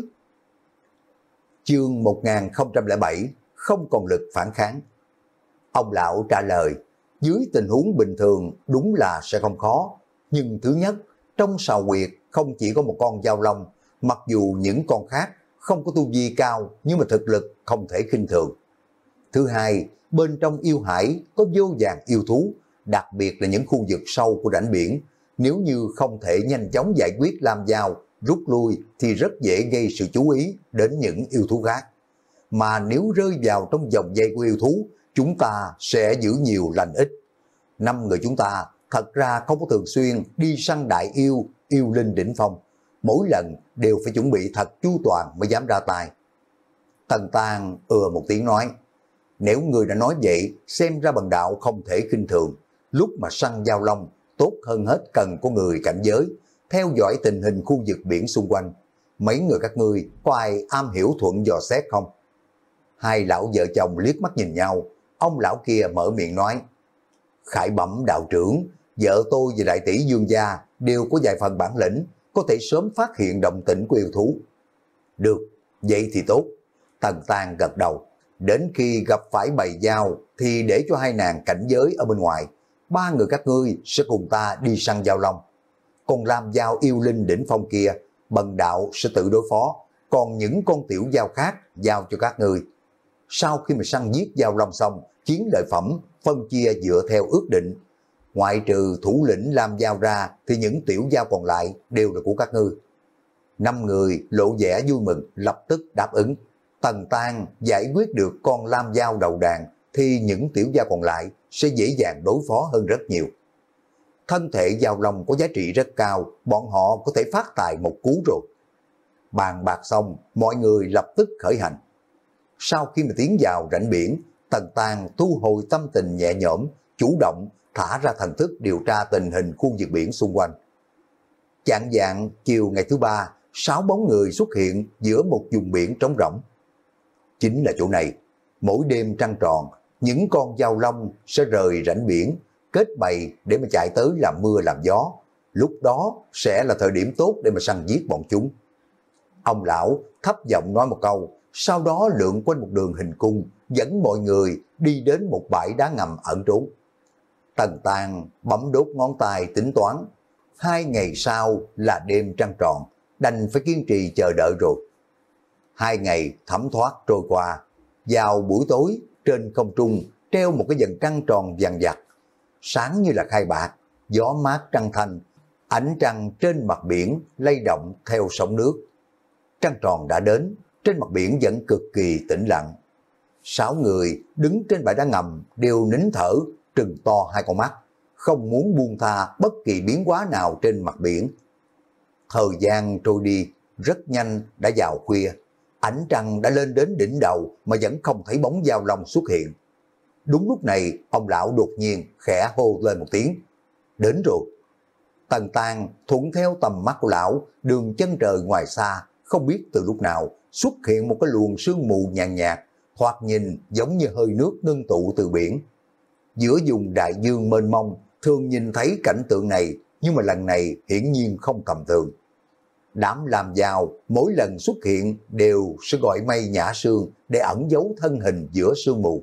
Chương một nghìn không trăm lẻ bảy, không còn lực phản kháng. Ông lão trả lời, dưới tình huống bình thường đúng là sẽ không khó, nhưng thứ nhất, trong sào huyệt không chỉ có một con dao long, mặc dù những con khác không có tu vi cao nhưng mà thực lực không thể khinh thường. Thứ hai, bên trong yêu hải có vô vàn yêu thú, đặc biệt là những khu vực sâu của rãnh biển, nếu như không thể nhanh chóng giải quyết Lam Giao, rút lui thì rất dễ gây sự chú ý đến những yêu thú khác. Mà nếu rơi vào trong vòng dây của yêu thú, chúng ta sẽ giữ nhiều lành ít. Năm người chúng ta thật ra không có thường xuyên đi săn đại yêu, yêu linh đỉnh phong. Mỗi lần đều phải chuẩn bị thật chu toàn mới dám ra tay. Tần Tang ừa một tiếng nói, nếu người đã nói vậy, xem ra bần đạo không thể khinh thường. Lúc mà săn giao long, tốt hơn hết cần có người cảnh giới, theo dõi tình hình khu vực biển xung quanh. Mấy người các ngươi có ai am hiểu thuận dò xét không? Hai lão vợ chồng liếc mắt nhìn nhau, ông lão kia mở miệng nói, Khải Bẩm đạo trưởng, vợ tôi và đại tỷ Dương gia đều có vài phần bản lĩnh, có thể sớm phát hiện động tĩnh của yêu thú. Được, vậy thì tốt. Tần Tang gật đầu, đến khi gặp phải bầy dao thì để cho hai nàng cảnh giới ở bên ngoài, ba người các ngươi sẽ cùng ta đi săn giao long. Còn Lam Giao yêu linh đỉnh phong kia, bần đạo sẽ tự đối phó, còn những con tiểu giao khác giao cho các ngươi. Sau khi mà săn giết giao long xong, chiến lợi phẩm phân chia dựa theo ước định. Ngoại trừ thủ lĩnh Lam Giao ra thì những tiểu giao còn lại đều là của các ngươi. Năm người lộ vẻ vui mừng, lập tức đáp ứng. Tần Tang giải quyết được con Lam Giao đầu đàn thì những tiểu giao còn lại sẽ dễ dàng đối phó hơn rất nhiều. Thân thể giao long có giá trị rất cao, bọn họ có thể phát tài một cú rồi. Bàn bạc xong, mọi người lập tức khởi hành. Sau khi mà tiến vào rãnh biển, Tần Tang thu hồi tâm tình nhẹ nhõm, chủ động thả ra thần thức điều tra tình hình khu vực biển xung quanh. Chạng vạng chiều ngày thứ ba, sáu bóng người xuất hiện giữa một vùng biển trống rỗng. Chính là chỗ này, mỗi đêm trăng tròn, những con dao long sẽ rời rãnh biển, kết bầy để mà chạy tới làm mưa làm gió. Lúc đó sẽ là thời điểm tốt để mà săn giết bọn chúng. Ông lão thấp giọng nói một câu, sau đó lượn quanh một đường hình cung, dẫn mọi người đi đến một bãi đá ngầm ẩn trốn. Tần Tang bấm đốt ngón tay tính toán, hai ngày sau là đêm trăng tròn, đành phải kiên trì chờ đợi rồi. Hai ngày thấm thoát trôi qua, vào buổi tối trên không trung treo một cái vầng trăng tròn vàng vặt, sáng như là khai bạc, gió mát trăng thanh, ánh trăng trên mặt biển lay động theo sóng nước. Trăng tròn đã đến, trên mặt biển vẫn cực kỳ tĩnh lặng. Sáu người đứng trên bãi đá ngầm đều nín thở, trừng to hai con mắt, không muốn buông tha bất kỳ biến hóa nào trên mặt biển. Thời gian trôi đi, rất nhanh đã vào khuya, ánh trăng đã lên đến đỉnh đầu mà vẫn không thấy bóng dao long xuất hiện. Đúng lúc này, ông lão đột nhiên khẽ hô lên một tiếng, đến rồi. Tần Tang thuận theo tầm mắt của lão, đường chân trời ngoài xa, không biết từ lúc nào xuất hiện một cái luồng sương mù nhàn nhạt, thoạt nhìn giống như hơi nước ngưng tụ từ biển. Giữa vùng đại dương mênh mông, thường nhìn thấy cảnh tượng này, nhưng mà lần này hiển nhiên không tầm thường. Đám làm giàu mỗi lần xuất hiện đều sẽ gọi mây nhả sương để ẩn giấu thân hình giữa sương mù.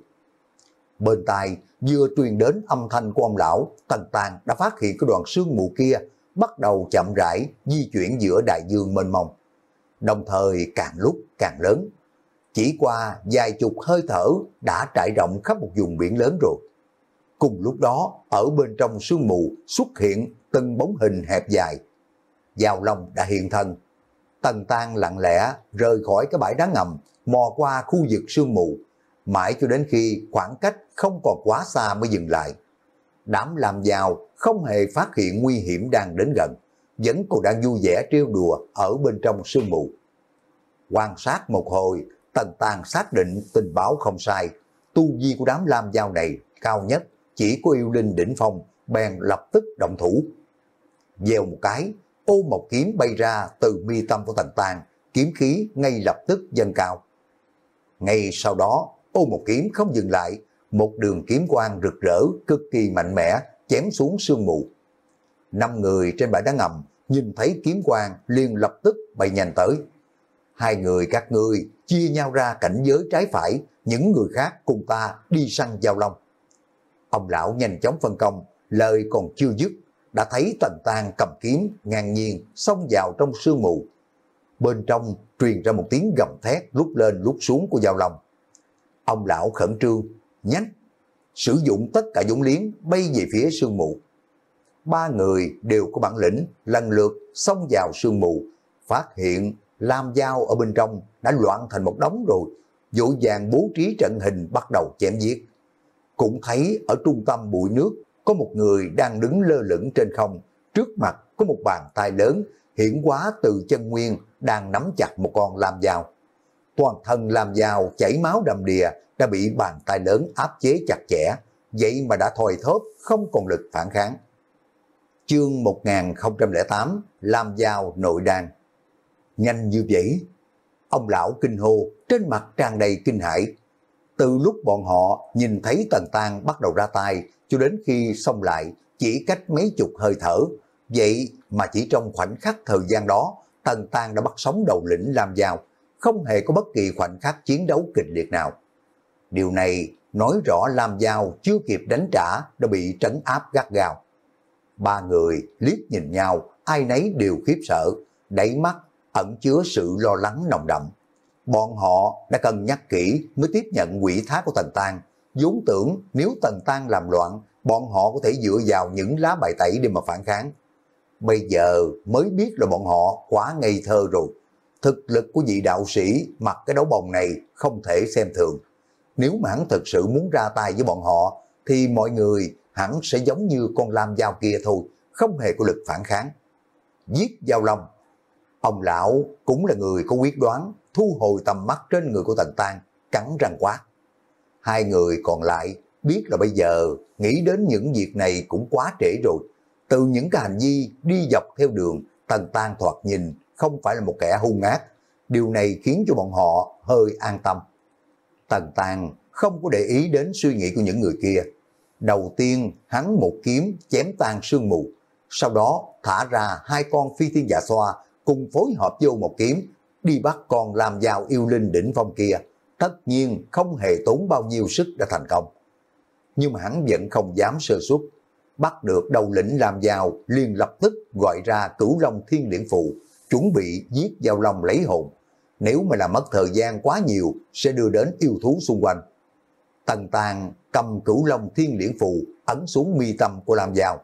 Bên tai vừa truyền đến âm thanh của ông lão, Tần Tang đã phát hiện cái đoàn sương mù kia bắt đầu chậm rãi di chuyển giữa đại dương mênh mông, đồng thời càng lúc càng lớn. Chỉ qua vài chục hơi thở đã trải rộng khắp một vùng biển lớn rồi. Cùng lúc đó, ở bên trong sương mù xuất hiện từng bóng hình hẹp dài. Giao long đã hiện thân. Tần Tang lặng lẽ rời khỏi cái bãi đá ngầm, mò qua khu vực sương mù, mãi cho đến khi khoảng cách không còn quá xa mới dừng lại. Đám làm giàu không hề phát hiện nguy hiểm đang đến gần, vẫn còn đang vui vẻ trêu đùa ở bên trong sương mù. Quan sát một hồi, Tần Tang xác định tình báo không sai, tu vi của đám lam giao này cao nhất chỉ có yêu linh đỉnh phong, bèn lập tức động thủ. Gieo một cái, ô một kiếm bay ra từ mi tâm của Tần Tang, kiếm khí ngay lập tức dâng cao. Ngay sau đó, ô một kiếm không dừng lại, một đường kiếm quang rực rỡ cực kỳ mạnh mẽ chém xuống sương mù. Năm người trên bãi đá ngầm nhìn thấy kiếm quang liền lập tức bay nhanh tới. Hai người các ngươi chia nhau ra cảnh giới trái phải, những người khác cùng ta đi săn giao long. Ông lão nhanh chóng phân công, lời còn chưa dứt, đã thấy Tần Tang cầm kiếm ngang nhiên xông vào trong sương mù. Bên trong truyền ra một tiếng gầm thét lúc lên lúc xuống của giao long. Ông lão khẩn trương, nhánh, sử dụng tất cả dũng liếng bay về phía sương mù. Ba người đều có bản lĩnh, lần lượt xông vào sương mù, phát hiện Lam Dao ở bên trong đã loạn thành một đống rồi, vội vàng bố trí trận hình bắt đầu chém giết. Cũng thấy ở trung tâm bụi nước có một người đang đứng lơ lửng trên không, trước mặt có một bàn tay lớn hiển hóa từ chân nguyên đang nắm chặt một con lam dao. Toàn thân lam dao chảy máu đầm đìa đã bị bàn tay lớn áp chế chặt chẽ, vậy mà đã thoi thóp không còn lực phản kháng. Chương một nghìn không trăm lẻ tám, Lam Dao nội đan. Nhanh như vậy, ông lão kinh hô, trên mặt tràn đầy kinh hãi. Từ lúc bọn họ nhìn thấy Tần Tang bắt đầu ra tay cho đến khi xông lại chỉ cách mấy chục hơi thở, vậy mà chỉ trong khoảnh khắc thời gian đó, Tần Tang đã bắt sống đầu lĩnh Lam Dao, không hề có bất kỳ khoảnh khắc chiến đấu kịch liệt nào. Điều này nói rõ Lam Dao chưa kịp đánh trả đã bị trấn áp gắt gao. Ba người liếc nhìn nhau, ai nấy đều khiếp sợ, đáy mắt ẩn chứa sự lo lắng nồng đậm. Bọn họ đã cân nhắc kỹ mới tiếp nhận quỷ thác của Tần Tang, vốn tưởng nếu Tần Tang làm loạn, bọn họ có thể dựa vào những lá bài tẩy để mà phản kháng. Bây giờ mới biết là bọn họ quá ngây thơ rồi. Thực lực của vị đạo sĩ mặc cái đấu bồng này không thể xem thường. Nếu mà hắn thực sự muốn ra tay với bọn họ, thì mọi người hẳn sẽ giống như con lam dao kia thôi, không hề có lực phản kháng. Giết giao long. Ông lão cũng là người có quyết đoán, thu hồi tầm mắt trên người của Tần Tang, cắn răng quát. Hai người còn lại biết là bây giờ nghĩ đến những việc này cũng quá trễ rồi. Từ những cái hành vi đi dọc theo đường, Tần Tang thoạt nhìn không phải là một kẻ hung ác. Điều này khiến cho bọn họ hơi an tâm. Tần Tang không có để ý đến suy nghĩ của những người kia. Đầu tiên hắn một kiếm chém tan sương mù, sau đó thả ra hai con phi thiên dạ xoa cùng phối hợp vô một kiếm, đi bắt con làm dao yêu linh đỉnh phong kia. Tất nhiên không hề tốn bao nhiêu sức đã thành công. Nhưng mà hắn vẫn không dám sơ suất. Bắt được đầu lĩnh làm dao liền lập tức gọi ra Cửu Long Thiên Liễn Phù, chuẩn bị giết giao long lấy hồn. Nếu mà làm mất thời gian quá nhiều sẽ đưa đến yêu thú xung quanh. Tần Tang cầm Cửu Long Thiên Liễn Phù ấn xuống mi tâm của Lam Dao.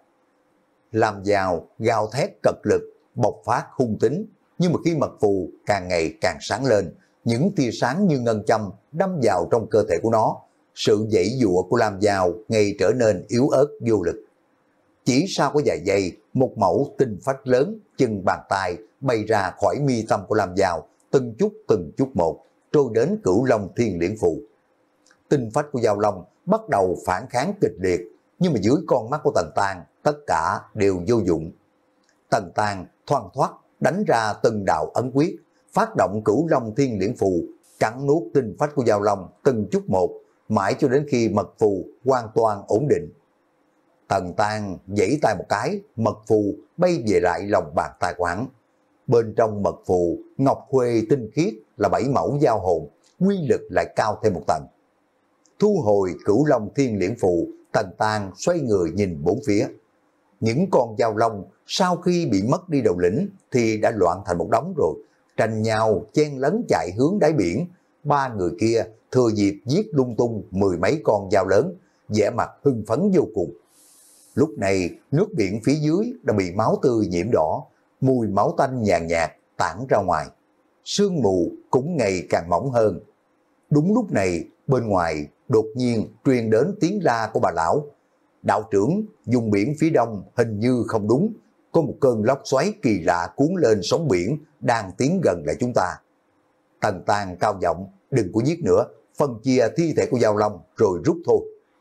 Lam Dao gào thét cật lực, bộc phát hung tính, nhưng mà khi mật phù càng ngày càng sáng lên, những tia sáng như ngân châm đâm vào trong cơ thể của nó. Sự dãy dụa của Lam Dao ngày trở nên yếu ớt vô lực. Chỉ sau có vài giây, một mẫu tinh phách lớn chừng bàn tay bay ra khỏi mi tâm của Lam Dao, từng chút từng chút một trôi đến Cửu Long Thiên Liễn Phù. Tinh phách của giao long bắt đầu phản kháng kịch liệt, nhưng mà dưới con mắt của Tần Tang tất cả đều vô dụng. Tần Tang thoăn thoắt đánh ra từng đạo ấn quyết, phát động Cửu Long Thiên Liễn Phù, cắn nuốt tinh phách của giao long từng chút một, mãi cho đến khi mật phù hoàn toàn ổn định. Tần Tang giãy tay một cái, mật phù bay về lại lòng bàn tay của hắn. Bên trong mật phù, ngọc khuê tinh khiết là bảy mẫu giao hồn, quy lực lại cao thêm một tầng. Thu hồi Cửu Long Thiên Liễn Phù, Tần Tang xoay người nhìn bốn phía. Những con giao long sau khi bị mất đi đầu lĩnh thì đã loạn thành một đống rồi, tranh nhau chen lấn chạy hướng đáy biển. Ba người kia thừa dịp giết lung tung mười mấy con dao lớn, vẻ mặt hưng phấn vô cùng. Lúc này nước biển phía dưới đã bị máu tươi nhiễm đỏ, mùi máu tanh nhàn nhạt tản ra ngoài. Sương mù cũng ngày càng mỏng hơn. Đúng lúc này bên ngoài đột nhiên truyền đến tiếng la của bà lão. Đạo trưởng, vùng biển phía đông hình như không đúng, có một cơn lốc xoáy kỳ lạ cuốn lên sóng biển đang tiến gần lại chúng ta. Tần Tang cao giọng, đừng có giết nữa, phân chia thi thể của giao long rồi rút thôi.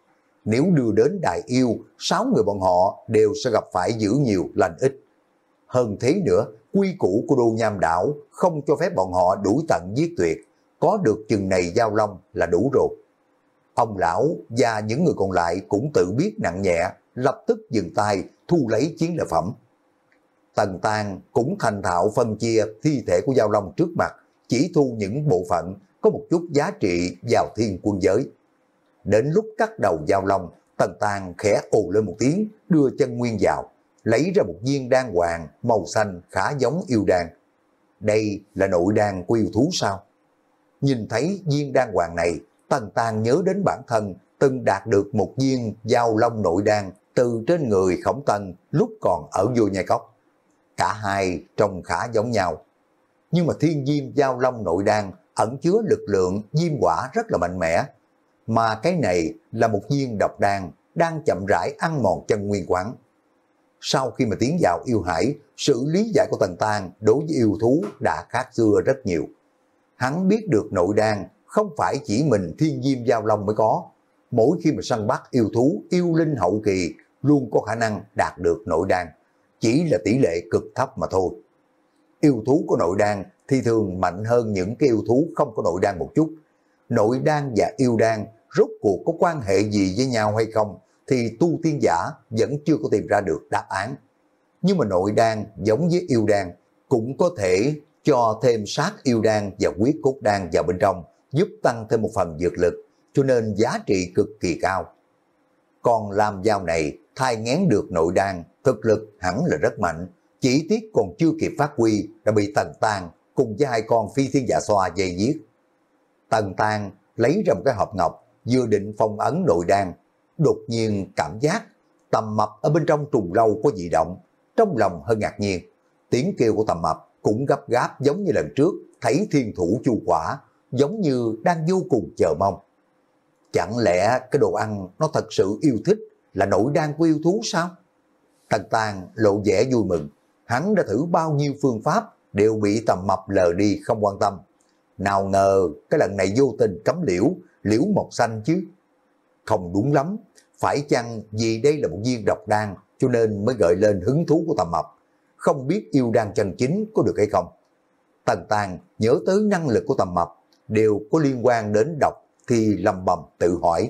nếu đưa đến Đại Yêu, sáu người bọn họ đều sẽ gặp phải giữ nhiều lành ít. Hơn thế nữa, quy củ của Đô Nham Đảo không cho phép bọn họ đuổi tận giết tuyệt, có được chừng này giao long là đủ rồi. Ông lão và những người còn lại cũng tự biết nặng nhẹ, lập tức dừng tay thu lấy chiến lợi phẩm. Tần Tang cũng thành thạo phân chia thi thể của giao long trước mặt, chỉ thu những bộ phận có một chút giá trị vào thiên quân giới. Đến lúc cắt đầu giao long, Tần Tang khẽ ồ lên một tiếng, đưa chân nguyên vào, lấy ra một viên đan hoàng màu xanh khá giống yêu đan. Đây là nội đan của yêu thú sao? Nhìn thấy viên đan hoàng này, Tần Tang nhớ đến bản thân từng đạt được một viên giao long nội đan từ trên người Khổng Tân lúc còn ở Vô Nhai Cốc. Cả hai trông khá giống nhau. Nhưng mà thiên diêm giao long nội đan ẩn chứa lực lượng diêm hỏa rất là mạnh mẽ. Mà cái này là một viên độc đan đang chậm rãi ăn mòn chân nguyên quán. Sau khi mà tiến vào yêu hải, sự lý giải của Tần Tang đối với yêu thú đã khác xưa rất nhiều. Hắn biết được nội đan không phải chỉ mình thiên diêm giao long mới có. Mỗi khi mà săn bắt yêu thú, yêu linh hậu kỳ luôn có khả năng đạt được nội đan. Chỉ là tỷ lệ cực thấp mà thôi. Yêu thú có nội đan thì thường mạnh hơn những cái yêu thú không có nội đan một chút. Nội đan và yêu đan rốt cuộc có quan hệ gì với nhau hay không thì tu tiên giả vẫn chưa có tìm ra được đáp án. Nhưng mà nội đan giống với yêu đan cũng có thể cho thêm sát yêu đan và huyết cốt đan vào bên trong, giúp tăng thêm một phần dược lực, cho nên giá trị cực kỳ cao. Còn làm dao này thai nghén được nội đan, thực lực hẳn là rất mạnh, chỉ tiếc còn chưa kịp phát huy đã bị Tần Tang cùng với hai con phi thiên dạ xoa dây giết. Tần Tang lấy ra một cái hộp ngọc, vừa định phong ấn nội đan, đột nhiên cảm giác Tầm Mập ở bên trong trùng lâu có dị động, trong lòng hơi ngạc nhiên. Tiếng kêu của Tầm Mập cũng gấp gáp giống như lần trước thấy thiên thủ chu quả, giống như đang vô cùng chờ mong. Chẳng lẽ cái đồ ăn nó thật sự yêu thích là nội đan của yêu thú sao? Tần Tang lộ vẻ vui mừng, hắn đã thử bao nhiêu phương pháp đều bị Tầm Mập lờ đi không quan tâm. Nào ngờ cái lần này vô tình cấm liễu, liễu mọc xanh chứ. Không đúng lắm, phải chăng vì đây là một viên độc đan cho nên mới gợi lên hứng thú của Tầm Mập. Không biết yêu đan chân chính có được hay không. Tần Tang nhớ tới năng lực của Tầm Mập đều có liên quan đến độc thì lầm bầm tự hỏi.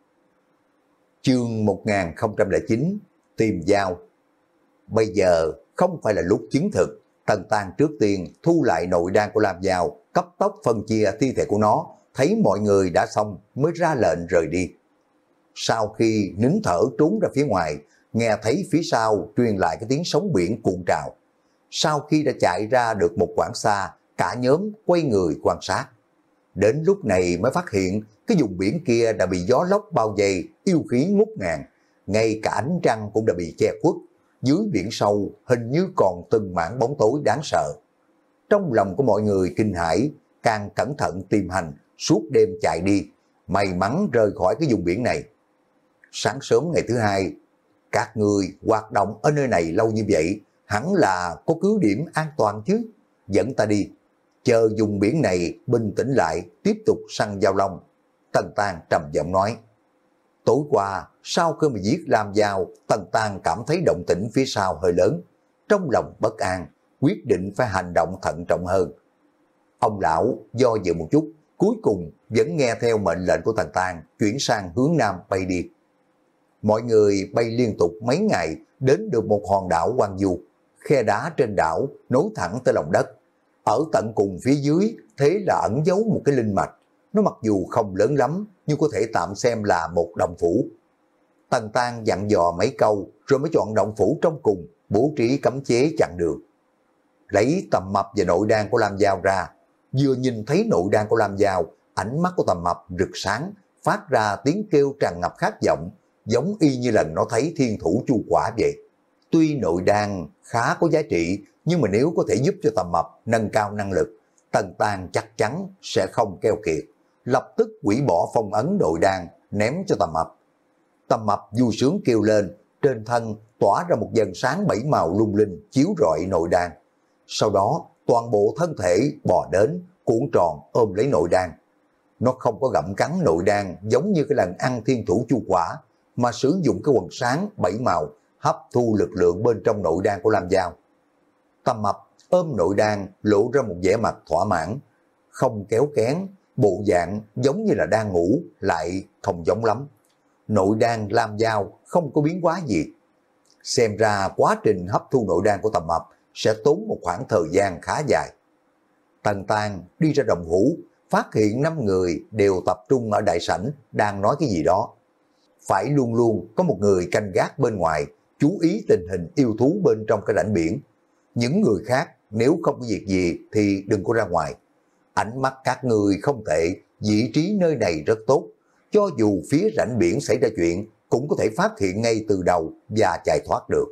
Chương một nghìn không trăm lẻ chín tìm dao. Bây giờ không phải là lúc chứng thực. Tần Tang trước tiên thu lại nội đan của Lam Dao, cấp tốc phân chia thi thể của nó, thấy mọi người đã xong mới ra lệnh rời đi. Sau khi nín thở trốn ra phía ngoài, nghe thấy phía sau truyền lại cái tiếng sóng biển cuộn trào. Sau khi đã chạy ra được một quãng xa, cả nhóm quay người quan sát. Đến lúc này mới phát hiện cái vùng biển kia đã bị gió lốc bao vây, yêu khí ngút ngàn, ngay cả ánh trăng cũng đã bị che khuất. Dưới biển sâu hình như còn từng mảng bóng tối đáng sợ. Trong lòng của mọi người kinh hãi, càng cẩn thận tìm hành, suốt đêm chạy đi, may mắn rời khỏi cái vùng biển này. Sáng sớm ngày thứ hai, các người hoạt động ở nơi này lâu như vậy, hẳn là có cứ điểm an toàn chứ. Dẫn ta đi, chờ vùng biển này bình tĩnh lại, tiếp tục săn giao long. Tần Tang trầm giọng nói. Tối qua, sau khi mà giết Lam Dao, Tần Tang cảm thấy động tĩnh phía sau hơi lớn. Trong lòng bất an, quyết định phải hành động thận trọng hơn. Ông lão do dự một chút, cuối cùng vẫn nghe theo mệnh lệnh của Tần Tang, chuyển sang hướng nam bay đi. Mọi người bay liên tục mấy ngày, đến được một hòn đảo hoang vu. Khe đá trên đảo nối thẳng tới lòng đất. Ở tận cùng phía dưới, thế là ẩn giấu một cái linh mạch. Nó mặc dù không lớn lắm, nhưng có thể tạm xem là một động phủ. Tần Tang dặn dò mấy câu, rồi mới chọn động phủ trong cùng, bố trí cấm chế chặn đường. Lấy Tầm Mập và nội đan của Lam Dao ra, vừa nhìn thấy nội đan của Lam Dao, ánh mắt của Tầm Mập rực sáng, phát ra tiếng kêu tràn ngập khát vọng, giống y như lần nó thấy thiên thủ chu quả vậy. Tuy nội đan khá có giá trị, nhưng mà nếu có thể giúp cho Tầm Mập nâng cao năng lực, Tần Tang chắc chắn sẽ không keo kiệt, lập tức hủy bỏ phong ấn nội đan, ném cho Tầm Mập. Tầm Mập vui sướng kêu lên, trên thân tỏa ra một dần sáng bảy màu lung linh chiếu rọi nội đan. Sau đó toàn bộ thân thể bò đến, cuộn tròn ôm lấy nội đan. Nó không có gặm cắn nội đan giống như cái lần ăn thiên thủ chu quả, mà sử dụng cái quần sáng bảy màu hấp thu lực lượng bên trong nội đan của Lam Giao. Tầm Mập ôm nội đan lộ ra một vẻ mặt thỏa mãn, không kéo kén, bộ dạng giống như là đang ngủ lại không giống lắm. Nội đan Lam Giao không có biến hóa gì. Xem ra quá trình hấp thu nội đan của Tầm Mập sẽ tốn một khoảng thời gian khá dài. Tần Tàng đi ra đồng hũ, phát hiện năm người đều tập trung ở đại sảnh đang nói cái gì đó. Phải luôn luôn có một người canh gác bên ngoài, chú ý tình hình yêu thú bên trong cái rãnh biển. Những người khác nếu không có việc gì thì đừng có ra ngoài. Ánh mắt các người không tệ, vị trí nơi này rất tốt. Cho dù phía rãnh biển xảy ra chuyện, cũng có thể phát hiện ngay từ đầu và chạy thoát được.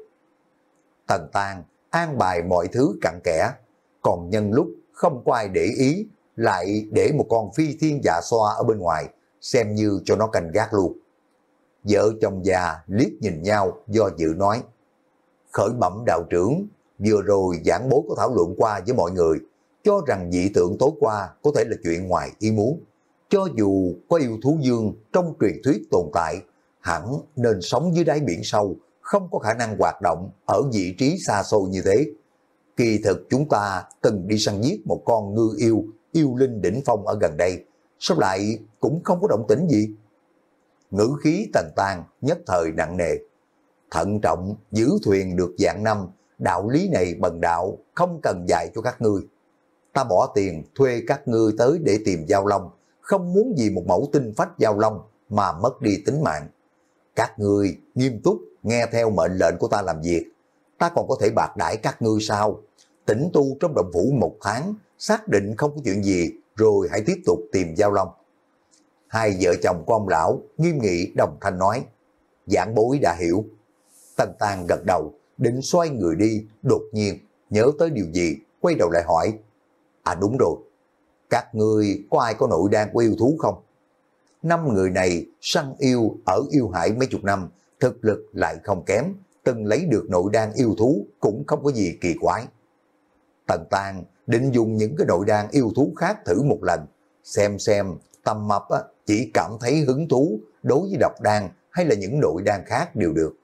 Tần Tàng an bài mọi thứ cặn kẽ, còn nhân lúc không có ai để ý, lại để một con phi thiên dạ xoa ở bên ngoài, xem như cho nó canh gác luôn. Vợ chồng già liếc nhìn nhau do dự nói, khởi bẩm đạo trưởng, vừa rồi giảng bối có thảo luận qua với mọi người, cho rằng dị tượng tối qua có thể là chuyện ngoài ý muốn. Cho dù có yêu thú dương trong truyền thuyết tồn tại, hẳn nên sống dưới đáy biển sâu, không có khả năng hoạt động ở vị trí xa xôi như thế. Kỳ thực chúng ta từng đi săn giết một con ngư yêu, yêu linh đỉnh phong ở gần đây, sao lại cũng không có động tĩnh gì? Ngữ khí Tần Tàng nhất thời nặng nề. Thận trọng giữ thuyền được vạn năm, đạo lý này bần đạo không cần dạy cho các ngươi. Ta bỏ tiền thuê các ngươi tới để tìm Giao Long, không muốn vì một mẫu tinh phách Giao Long mà mất đi tính mạng. Các ngươi nghiêm túc nghe theo mệnh lệnh của ta làm việc, ta còn có thể bạc đãi các ngươi sao? Tĩnh tu trong động phủ một tháng, xác định không có chuyện gì, rồi hãy tiếp tục tìm Giao Long. Hai vợ chồng của ông lão nghiêm nghị đồng thanh nói, giảng bối đã hiểu. Tần Tàng gật đầu, định xoay người đi, đột nhiên nhớ tới điều gì, quay đầu lại hỏi, à đúng rồi, các ngươi có ai có nội đan của yêu thú không? Năm người này săn yêu ở yêu hải mấy chục năm, thực lực lại không kém, từng lấy được nội đan yêu thú cũng không có gì kỳ quái. Tần Tàng định dùng những cái nội đan yêu thú khác thử một lần, xem xem Tầm Mập á, chỉ cảm thấy hứng thú đối với độc đan hay là những nội đan khác đều được.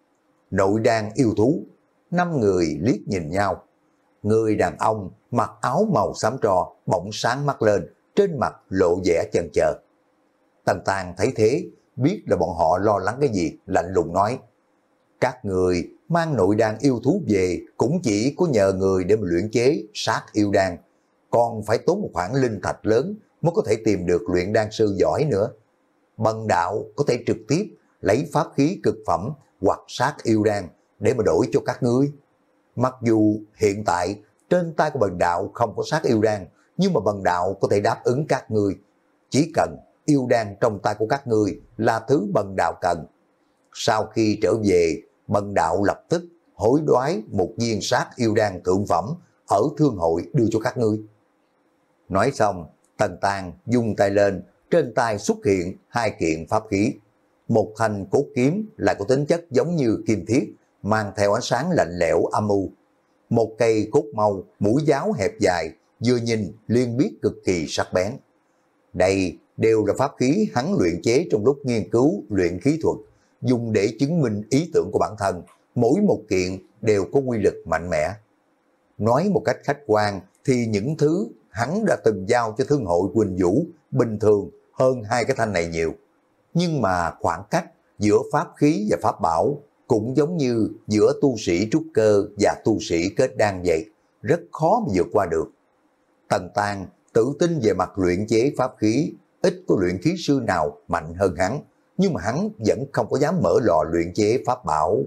Nội đan yêu thú, năm người liếc nhìn nhau. Người đàn ông mặc áo màu xám tro bỗng sáng mắt lên, trên mặt lộ vẻ chần chờ. Tần Tàng thấy thế, biết là bọn họ lo lắng cái gì, lạnh lùng nói, các người mang nội đan yêu thú về cũng chỉ có nhờ người để mà luyện chế sát yêu đan, còn phải tốn một khoản linh thạch lớn mới có thể tìm được luyện đan sư giỏi nữa. Bần đạo có thể trực tiếp lấy pháp khí cực phẩm hoặc sát yêu đan để mà đổi cho các ngươi. Mặc dù hiện tại trên tay của bần đạo không có sát yêu đan, nhưng mà bần đạo có thể đáp ứng các ngươi. Chỉ cần yêu đan trong tay của các ngươi là thứ bần đạo cần. Sau khi trở về, bần đạo lập tức hối đoái một viên sát yêu đan thượng phẩm ở thương hội đưa cho các ngươi. Nói xong, Tần Tàng dung tay lên, trên tay xuất hiện hai kiện pháp khí. Một thanh cốt kiếm lại có tính chất giống như kim thiết, mang theo ánh sáng lạnh lẽo âm u. Một cây cốt mâu, mũi giáo hẹp dài, vừa nhìn liền biết cực kỳ sắc bén. Đây đều là pháp khí hắn luyện chế trong lúc nghiên cứu luyện khí thuật, dùng để chứng minh ý tưởng của bản thân, mỗi một kiện đều có quy lực mạnh mẽ. Nói một cách khách quan thì những thứ hắn đã từng giao cho thương hội Quỳnh Vũ bình thường hơn hai cái thanh này nhiều. Nhưng mà khoảng cách giữa pháp khí và pháp bảo cũng giống như giữa tu sĩ trúc cơ và tu sĩ kết đan vậy, rất khó mà vượt qua được. Tần Tàng tự tin về mặt luyện chế pháp khí, ít có luyện khí sư nào mạnh hơn hắn, nhưng mà hắn vẫn không có dám mở lò luyện chế pháp bảo.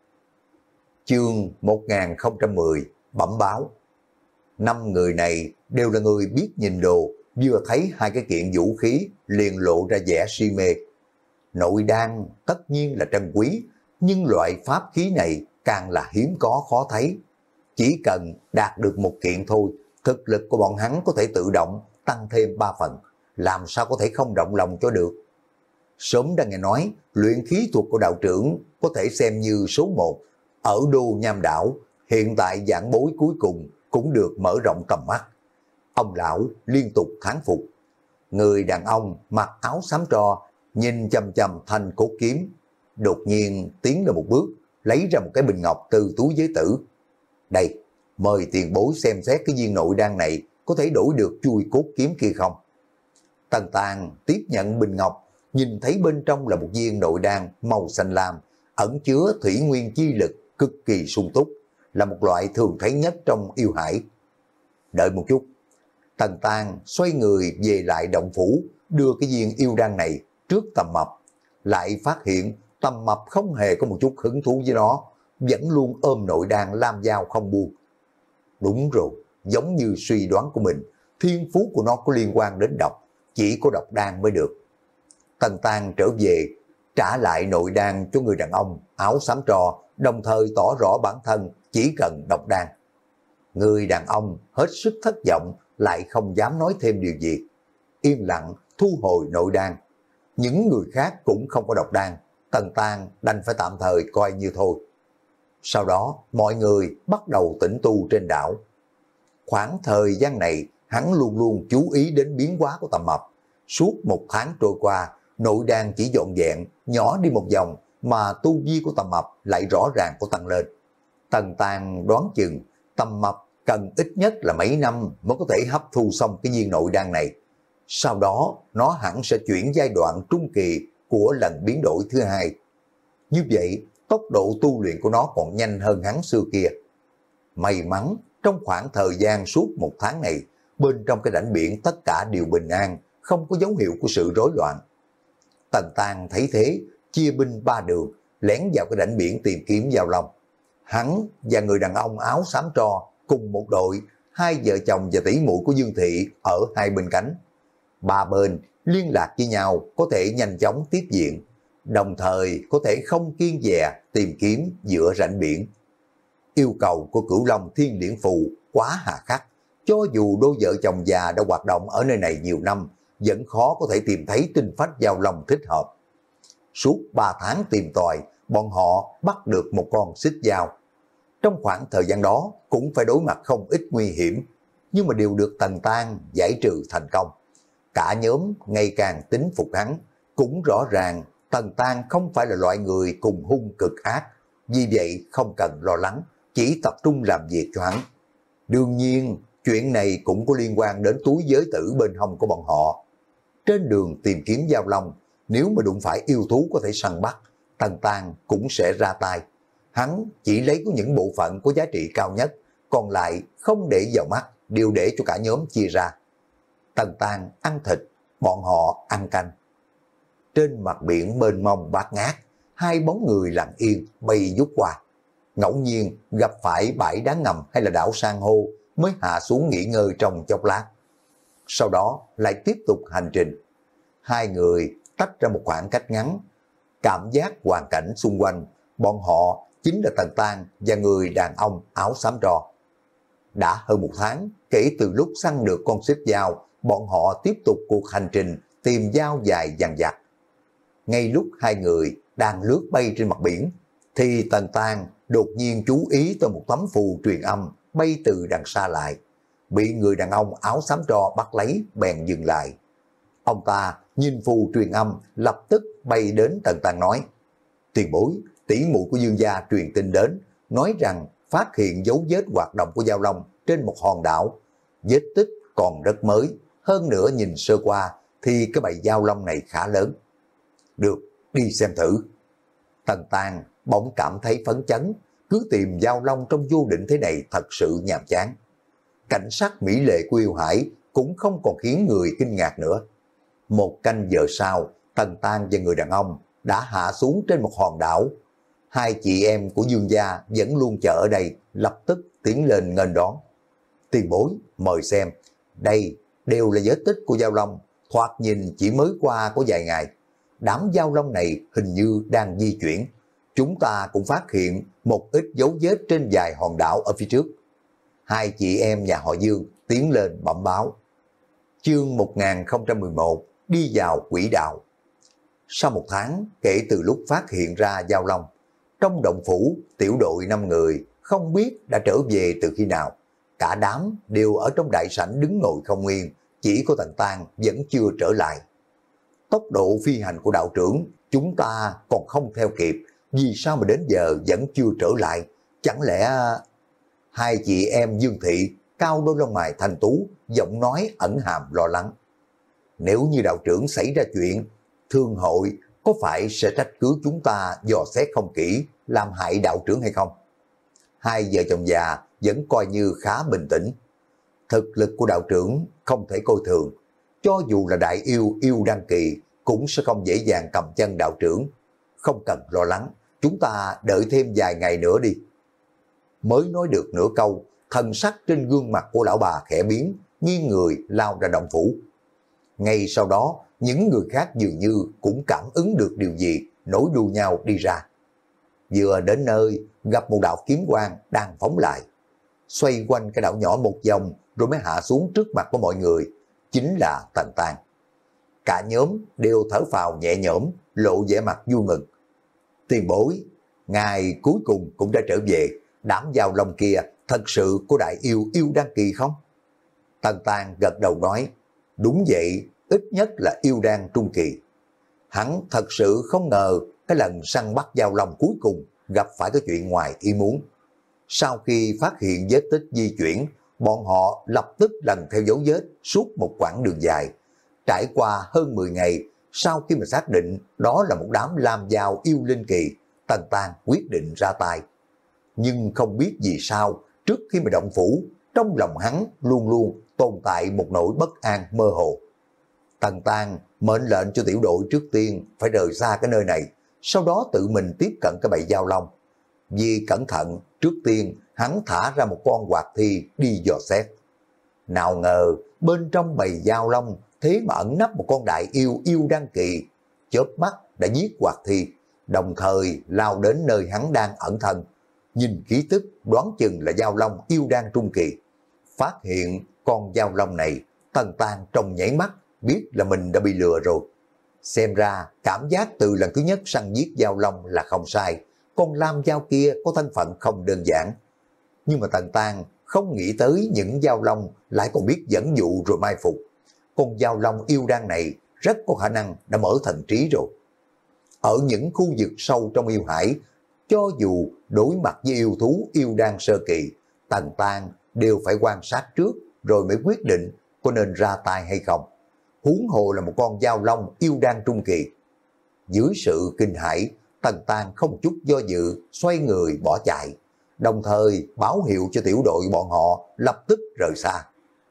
Chương một nghìn không trăm mười bẩm báo. Năm người này đều là người biết nhìn đồ, vừa thấy hai cái kiện vũ khí liền lộ ra vẻ si mê. Nội đan tất nhiên là trân quý, nhưng loại pháp khí này càng là hiếm có khó thấy. Chỉ cần đạt được một kiện thôi, thực lực của bọn hắn có thể tự động tăng thêm ba phần, làm sao có thể không động lòng cho được. Sớm đã nghe nói, luyện khí thuật của đạo trưởng có thể xem như số một ở đô Nham Đảo, hiện tại giảng bối cuối cùng cũng được mở rộng tầm mắt. Ông lão liên tục thán phục. Người đàn ông mặc áo xám tro, nhìn chằm chằm thanh cốt kiếm. đột nhiên tiến lên một bước, lấy ra một cái bình ngọc từ túi giới tử. Đây, mời tiền bối xem xét cái viên nội đan này có thể đổi được chui cốt kiếm kia không? Tần Tàng tiếp nhận bình ngọc, nhìn thấy bên trong là một viên nội đan màu xanh lam, ẩn chứa thủy nguyên chi lực cực kỳ sung túc, là một loại thường thấy nhất trong yêu hải. Đợi một chút, Tần Tàng xoay người về lại động phủ, đưa cái viên yêu đan này trước Tầm Mập, lại phát hiện Tầm Mập không hề có một chút hứng thú với nó, vẫn luôn ôm nội đan lam dao không buông. Đúng rồi, giống như suy đoán của mình, thiên phú của nó có liên quan đến độc, chỉ có độc đan mới được. Tần Tàng trở về, trả lại nội đan cho người đàn ông áo xám tro, đồng thời tỏ rõ bản thân chỉ cần độc đan. Người đàn ông hết sức thất vọng, lại không dám nói thêm điều gì. Yên lặng thu hồi nội đan. Những người khác cũng không có độc đan, Tần Tàng đành phải tạm thời coi như thôi. Sau đó, mọi người bắt đầu tĩnh tu trên đảo. Khoảng thời gian này, hắn luôn luôn chú ý đến biến hóa của Tầm Mập. Suốt một tháng trôi qua, nội đan chỉ dọn dẹn, nhỏ đi một vòng, mà tu vi của Tầm Mập lại rõ ràng có tăng lên. Tần Tàng đoán chừng, Tầm Mập cần ít nhất là mấy năm mới có thể hấp thu xong cái viên nội đan này. Sau đó, nó hẳn sẽ chuyển giai đoạn trung kỳ của lần biến đổi thứ hai. Như vậy, tốc độ tu luyện của nó còn nhanh hơn hắn xưa kia. May mắn, trong khoảng thời gian suốt một tháng này, bên trong cái rãnh biển tất cả đều bình an, không có dấu hiệu của sự rối loạn. Tần Tàng thấy thế, chia binh ba đường, lén vào cái rãnh biển tìm kiếm Giao Long. Hắn và người đàn ông áo xám tro cùng một đội, hai vợ chồng và tỷ muội của Dương Thị ở hai bên cánh. Ba bên liên lạc với nhau có thể nhanh chóng tiếp diện, đồng thời có thể không kiêng dè tìm kiếm giữa rãnh biển. Yêu cầu của Cửu Long Thiên Điển Phù quá hà khắc, cho dù đôi vợ chồng già đã hoạt động ở nơi này nhiều năm, vẫn khó có thể tìm thấy tinh phách Giao Long thích hợp. Suốt ba tháng tìm tòi, bọn họ bắt được một con xích dao. Trong khoảng thời gian đó cũng phải đối mặt không ít nguy hiểm, nhưng mà đều được Tần Tàng giải trừ thành công. Cả nhóm ngày càng tín phục hắn, cũng rõ ràng Tần Tàng không phải là loại người cùng hung cực ác, vì vậy không cần lo lắng, chỉ tập trung làm việc cho hắn. Đương nhiên, chuyện này cũng có liên quan đến túi giới tử bên hông của bọn họ. Trên đường tìm kiếm Giao Long, nếu mà đụng phải yêu thú có thể săn bắt, Tần Tàng cũng sẽ ra tay. Hắn chỉ lấy có những bộ phận có giá trị cao nhất, còn lại không để vào mắt, đều để cho cả nhóm chia ra. Tần Tàng ăn thịt, bọn họ ăn canh. Trên mặt biển mênh mông bát ngát, hai bóng người lặng yên bay vút qua. Ngẫu nhiên gặp phải bãi đá ngầm hay là đảo san hô mới hạ xuống nghỉ ngơi trong chốc lát. Sau đó lại tiếp tục hành trình. Hai người tách ra một khoảng cách ngắn. Cảm giác hoàn cảnh xung quanh, bọn họ chính là Tần Tàng và người đàn ông áo xám tro. Đã hơn một tháng kể từ lúc săn được con xích dao, bọn họ tiếp tục cuộc hành trình tìm dao dài dằng dặc. Ngay lúc hai người đang lướt bay trên mặt biển, thì Tần Tàng đột nhiên chú ý tới một tấm phù truyền âm bay từ đằng xa lại. Bị người đàn ông áo xám tro bắt lấy, bèn dừng lại. Ông ta nhìn phù truyền âm, lập tức bay đến Tần Tàng nói: tiền bối, tỷ muội của Dương gia truyền tin đến, nói rằng phát hiện dấu vết hoạt động của Giao Long trên một hòn đảo. Vết tích còn rất mới, hơn nữa nhìn sơ qua thì cái bầy Giao Long này khá lớn. Được, đi xem thử. Tần Tàng bỗng cảm thấy phấn chấn, cứ tìm Giao Long trong vô định thế này thật sự nhàm chán. Cảnh sắc mỹ lệ của yêu hải cũng không còn khiến người kinh ngạc nữa. Một canh giờ sau, Tần Tàng và người đàn ông đã hạ xuống trên một hòn đảo. Hai chị em của Dương gia vẫn luôn chờ ở đây, lập tức tiến lên nghênh đón. Tiền bối, mời xem, đây đều là vết tích của Giao Long, thoạt nhìn chỉ mới qua có vài ngày. Đám Giao Long này hình như đang di chuyển. Chúng ta cũng phát hiện một ít dấu vết trên vài hòn đảo ở phía trước. Hai chị em nhà họ Dương tiến lên bẩm báo. Chương một nghìn không trăm mười một, đi vào quỹ đạo. Sau một tháng kể từ lúc phát hiện ra Giao Long, trong động phủ tiểu đội năm người không biết đã trở về từ khi nào. Cả đám đều ở trong đại sảnh đứng ngồi không yên, chỉ có Tần Tàng vẫn chưa trở lại. Tốc độ phi hành của đạo trưởng chúng ta còn không theo kịp, vì sao mà đến giờ vẫn chưa trở lại? Chẳng lẽ... Hai chị em Dương Thị, cao đôi lông mày thanh tú, giọng nói ẩn hàm lo lắng. Nếu như đạo trưởng xảy ra chuyện, thương hội có phải sẽ trách cứ chúng ta dò xét không kỹ, làm hại đạo trưởng hay không? Hai vợ chồng già vẫn coi như khá bình tĩnh. Thực lực của đạo trưởng không thể coi thường, cho dù là đại yêu yêu đăng kỳ cũng sẽ không dễ dàng cầm chân đạo trưởng. Không cần lo lắng, chúng ta đợi thêm vài ngày nữa đi. Mới nói được nửa câu, thần sắc trên gương mặt của lão bà khẽ biến, nghiêng người lao ra động phủ. Ngay sau đó, những người khác dường như cũng cảm ứng được điều gì, nối đuôi nhau đi ra. Vừa đến nơi, gặp một đạo kiếm quang đang phóng lại. Xoay quanh cái đảo nhỏ một vòng rồi mới hạ xuống trước mặt của mọi người, chính là Tần Tàng. Cả nhóm đều thở phào nhẹ nhõm, lộ vẻ mặt vui mừng. Tiền bối, ngài cuối cùng cũng đã trở về, đám giao long kia thật sự có đại yêu yêu đăng kỳ không? Tần Tàng gật đầu nói, đúng vậy, ít nhất là yêu đan trung kỳ. Hắn thật sự không ngờ cái lần săn bắt giao long cuối cùng gặp phải cái chuyện ngoài ý muốn. Sau khi phát hiện vết tích di chuyển, bọn họ lập tức lần theo dấu vết suốt một quãng đường dài. Trải qua hơn mười ngày, sau khi mà xác định đó là một đám lam giao yêu linh kỳ, Tần Tàng quyết định ra tay. Nhưng không biết vì sao, trước khi mà động phủ, trong lòng hắn luôn luôn tồn tại một nỗi bất an mơ hồ. Tần Tàng mệnh lệnh cho tiểu đội trước tiên phải rời xa cái nơi này, sau đó tự mình tiếp cận cái bầy giao long. Vì cẩn thận, trước tiên hắn thả ra một con hoạt thi đi dò xét. Nào ngờ bên trong bầy giao long thế mà ẩn nấp một con đại yêu yêu đăng kỳ, chớp mắt đã giết hoạt thi, đồng thời lao đến nơi hắn đang ẩn thân. Nhìn khí tức đoán chừng là giao long yêu đan trung kỳ. Phát hiện con giao long này, Tần Tàng trong nhảy mắt biết là mình đã bị lừa rồi. Xem ra cảm giác từ lần thứ nhất săn giết giao long là không sai, con lam giao kia có thân phận không đơn giản. Nhưng mà Tần Tàng không nghĩ tới những giao long lại còn biết dẫn dụ rồi mai phục. Con giao long yêu đan này rất có khả năng đã mở thần trí rồi. Ở những khu vực sâu trong yêu hải, cho dù đối mặt với yêu thú yêu đan sơ kỳ, Tần Tàng đều phải quan sát trước rồi mới quyết định có nên ra tay hay không. Huống hồ là một con giao long yêu đan trung kỳ. Dưới sự kinh hãi, Tần Tàng không chút do dự xoay người bỏ chạy, đồng thời báo hiệu cho tiểu đội bọn họ lập tức rời xa.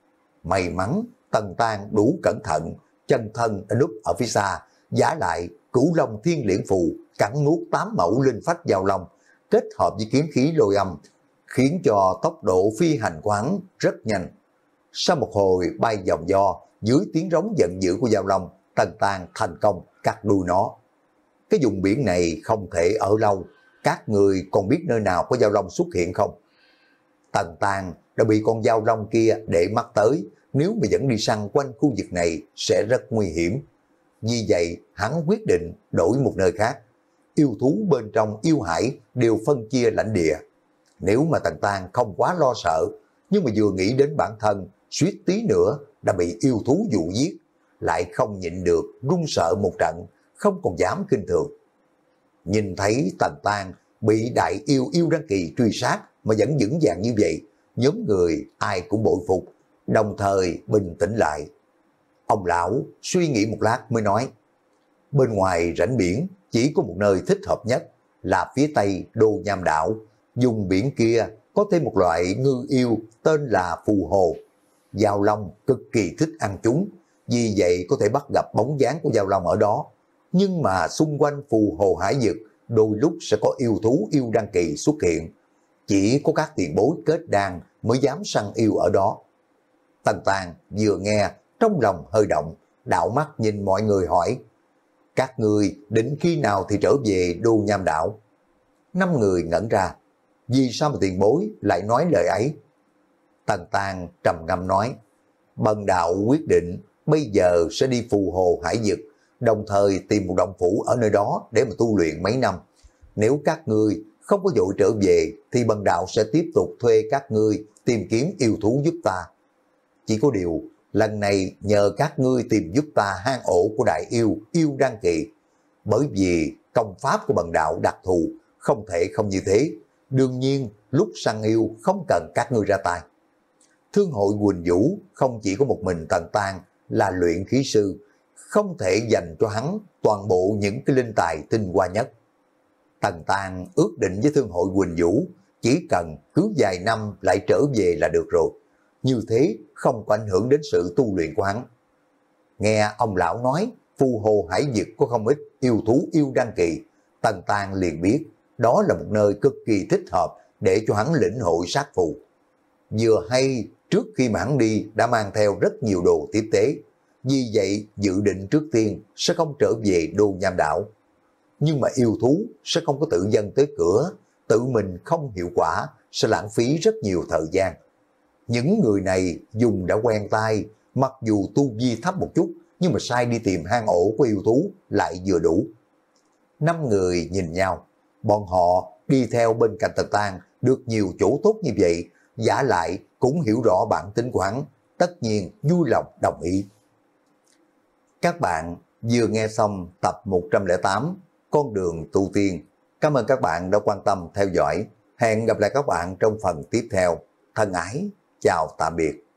May mắn Tần Tàng đủ cẩn thận, chân thân núp ở phía xa, giả lại Cửu Long Thiên Liễn Phù cắn nuốt tám mẫu linh phách giao long, kết hợp với kiếm khí lôi âm, khiến cho tốc độ phi hành của hắn rất nhanh. Sau một hồi bay vòng do, dưới tiếng rống giận dữ của giao long, Tần Tàng thành công cắt đuôi nó. Cái vùng biển này không thể ở lâu, các người còn biết nơi nào có giao long xuất hiện không? Tần Tàng đã bị con giao long kia để mắt tới, nếu mà vẫn đi săn quanh khu vực này sẽ rất nguy hiểm. Vì vậy hắn quyết định đổi một nơi khác. Yêu thú bên trong yêu hải đều phân chia lãnh địa. Nếu mà Tần Tàng không quá lo sợ, nhưng mà vừa nghĩ đến bản thân suýt tí nữa đã bị yêu thú dụ giết, lại không nhịn được run sợ một trận, không còn dám kinh thường. Nhìn thấy Tần Tàng bị đại yêu yêu đăng kỳ truy sát mà vẫn vững vàng như vậy, nhóm người ai cũng bội phục, đồng thời bình tĩnh lại. Ông lão suy nghĩ một lát mới nói, bên ngoài rãnh biển chỉ có một nơi thích hợp nhất là phía tây Đô Nham Đảo. Vùng biển kia có thêm một loại ngư yêu tên là phù hồ. Giao long cực kỳ thích ăn chúng, vì vậy có thể bắt gặp bóng dáng của giao long ở đó. Nhưng mà xung quanh phù hồ hải vực đôi lúc sẽ có yêu thú yêu đăng kỳ xuất hiện. Chỉ có các tiền bối kết đan mới dám săn yêu ở đó. Tần Tàng vừa nghe trong lòng hơi động, đảo mắt nhìn mọi người hỏi, các người định khi nào thì trở về Đô Nham Đảo? Năm người ngẩn ra, vì sao mà tiền bối lại nói lời ấy? Tần Tàng trầm ngâm nói, bần đạo quyết định bây giờ sẽ đi phù hồ hải vực, đồng thời tìm một động phủ ở nơi đó để mà tu luyện mấy năm. Nếu các ngươi không có vội trở về thì bần đạo sẽ tiếp tục thuê các ngươi tìm kiếm yêu thú giúp ta. Chỉ có điều lần này nhờ các ngươi tìm giúp ta hang ổ của đại yêu yêu đăng kỳ. bởi vì công pháp của bần đạo đặc thù, không thể không như thế. Đương nhiên, lúc săn yêu không cần các ngươi ra tay. Thương hội Quỳnh Vũ không chỉ có một mình Tần Tang là luyện khí sư, không thể dành cho hắn toàn bộ những cái linh tài tinh hoa nhất. Tần Tang ước định với Thương hội Quỳnh Vũ, chỉ cần cứ vài năm lại trở về là được rồi. Như thế không có ảnh hưởng đến sự tu luyện của hắn. Nghe ông lão nói, phù hồ hải vực có không ít yêu thú yêu đăng kỳ, Tần Tang liền biết đó là một nơi cực kỳ thích hợp để cho hắn lĩnh hội sát phù. Vừa hay trước khi mà hắn đi đã mang theo rất nhiều đồ tiếp tế, vì vậy dự định trước tiên sẽ không trở về Đô Nham Đảo. Nhưng mà yêu thú sẽ không có tự dân tới cửa, tự mình không hiệu quả, sẽ lãng phí rất nhiều thời gian. Những người này dùng đã quen tay, mặc dù tu vi thấp một chút, nhưng mà sai đi tìm hang ổ của yêu thú lại vừa đủ. Năm người nhìn nhau, bọn họ đi theo bên cạnh Tần Tang được nhiều chỗ tốt như vậy, giả lại cũng hiểu rõ bản tính của hắn, tất nhiên vui lòng đồng ý. Các bạn vừa nghe xong tập một trăm lẻ tám Con đường tu tiên. Cảm ơn các bạn đã quan tâm theo dõi. Hẹn gặp lại các bạn trong phần tiếp theo. Thân ái, chào tạm biệt.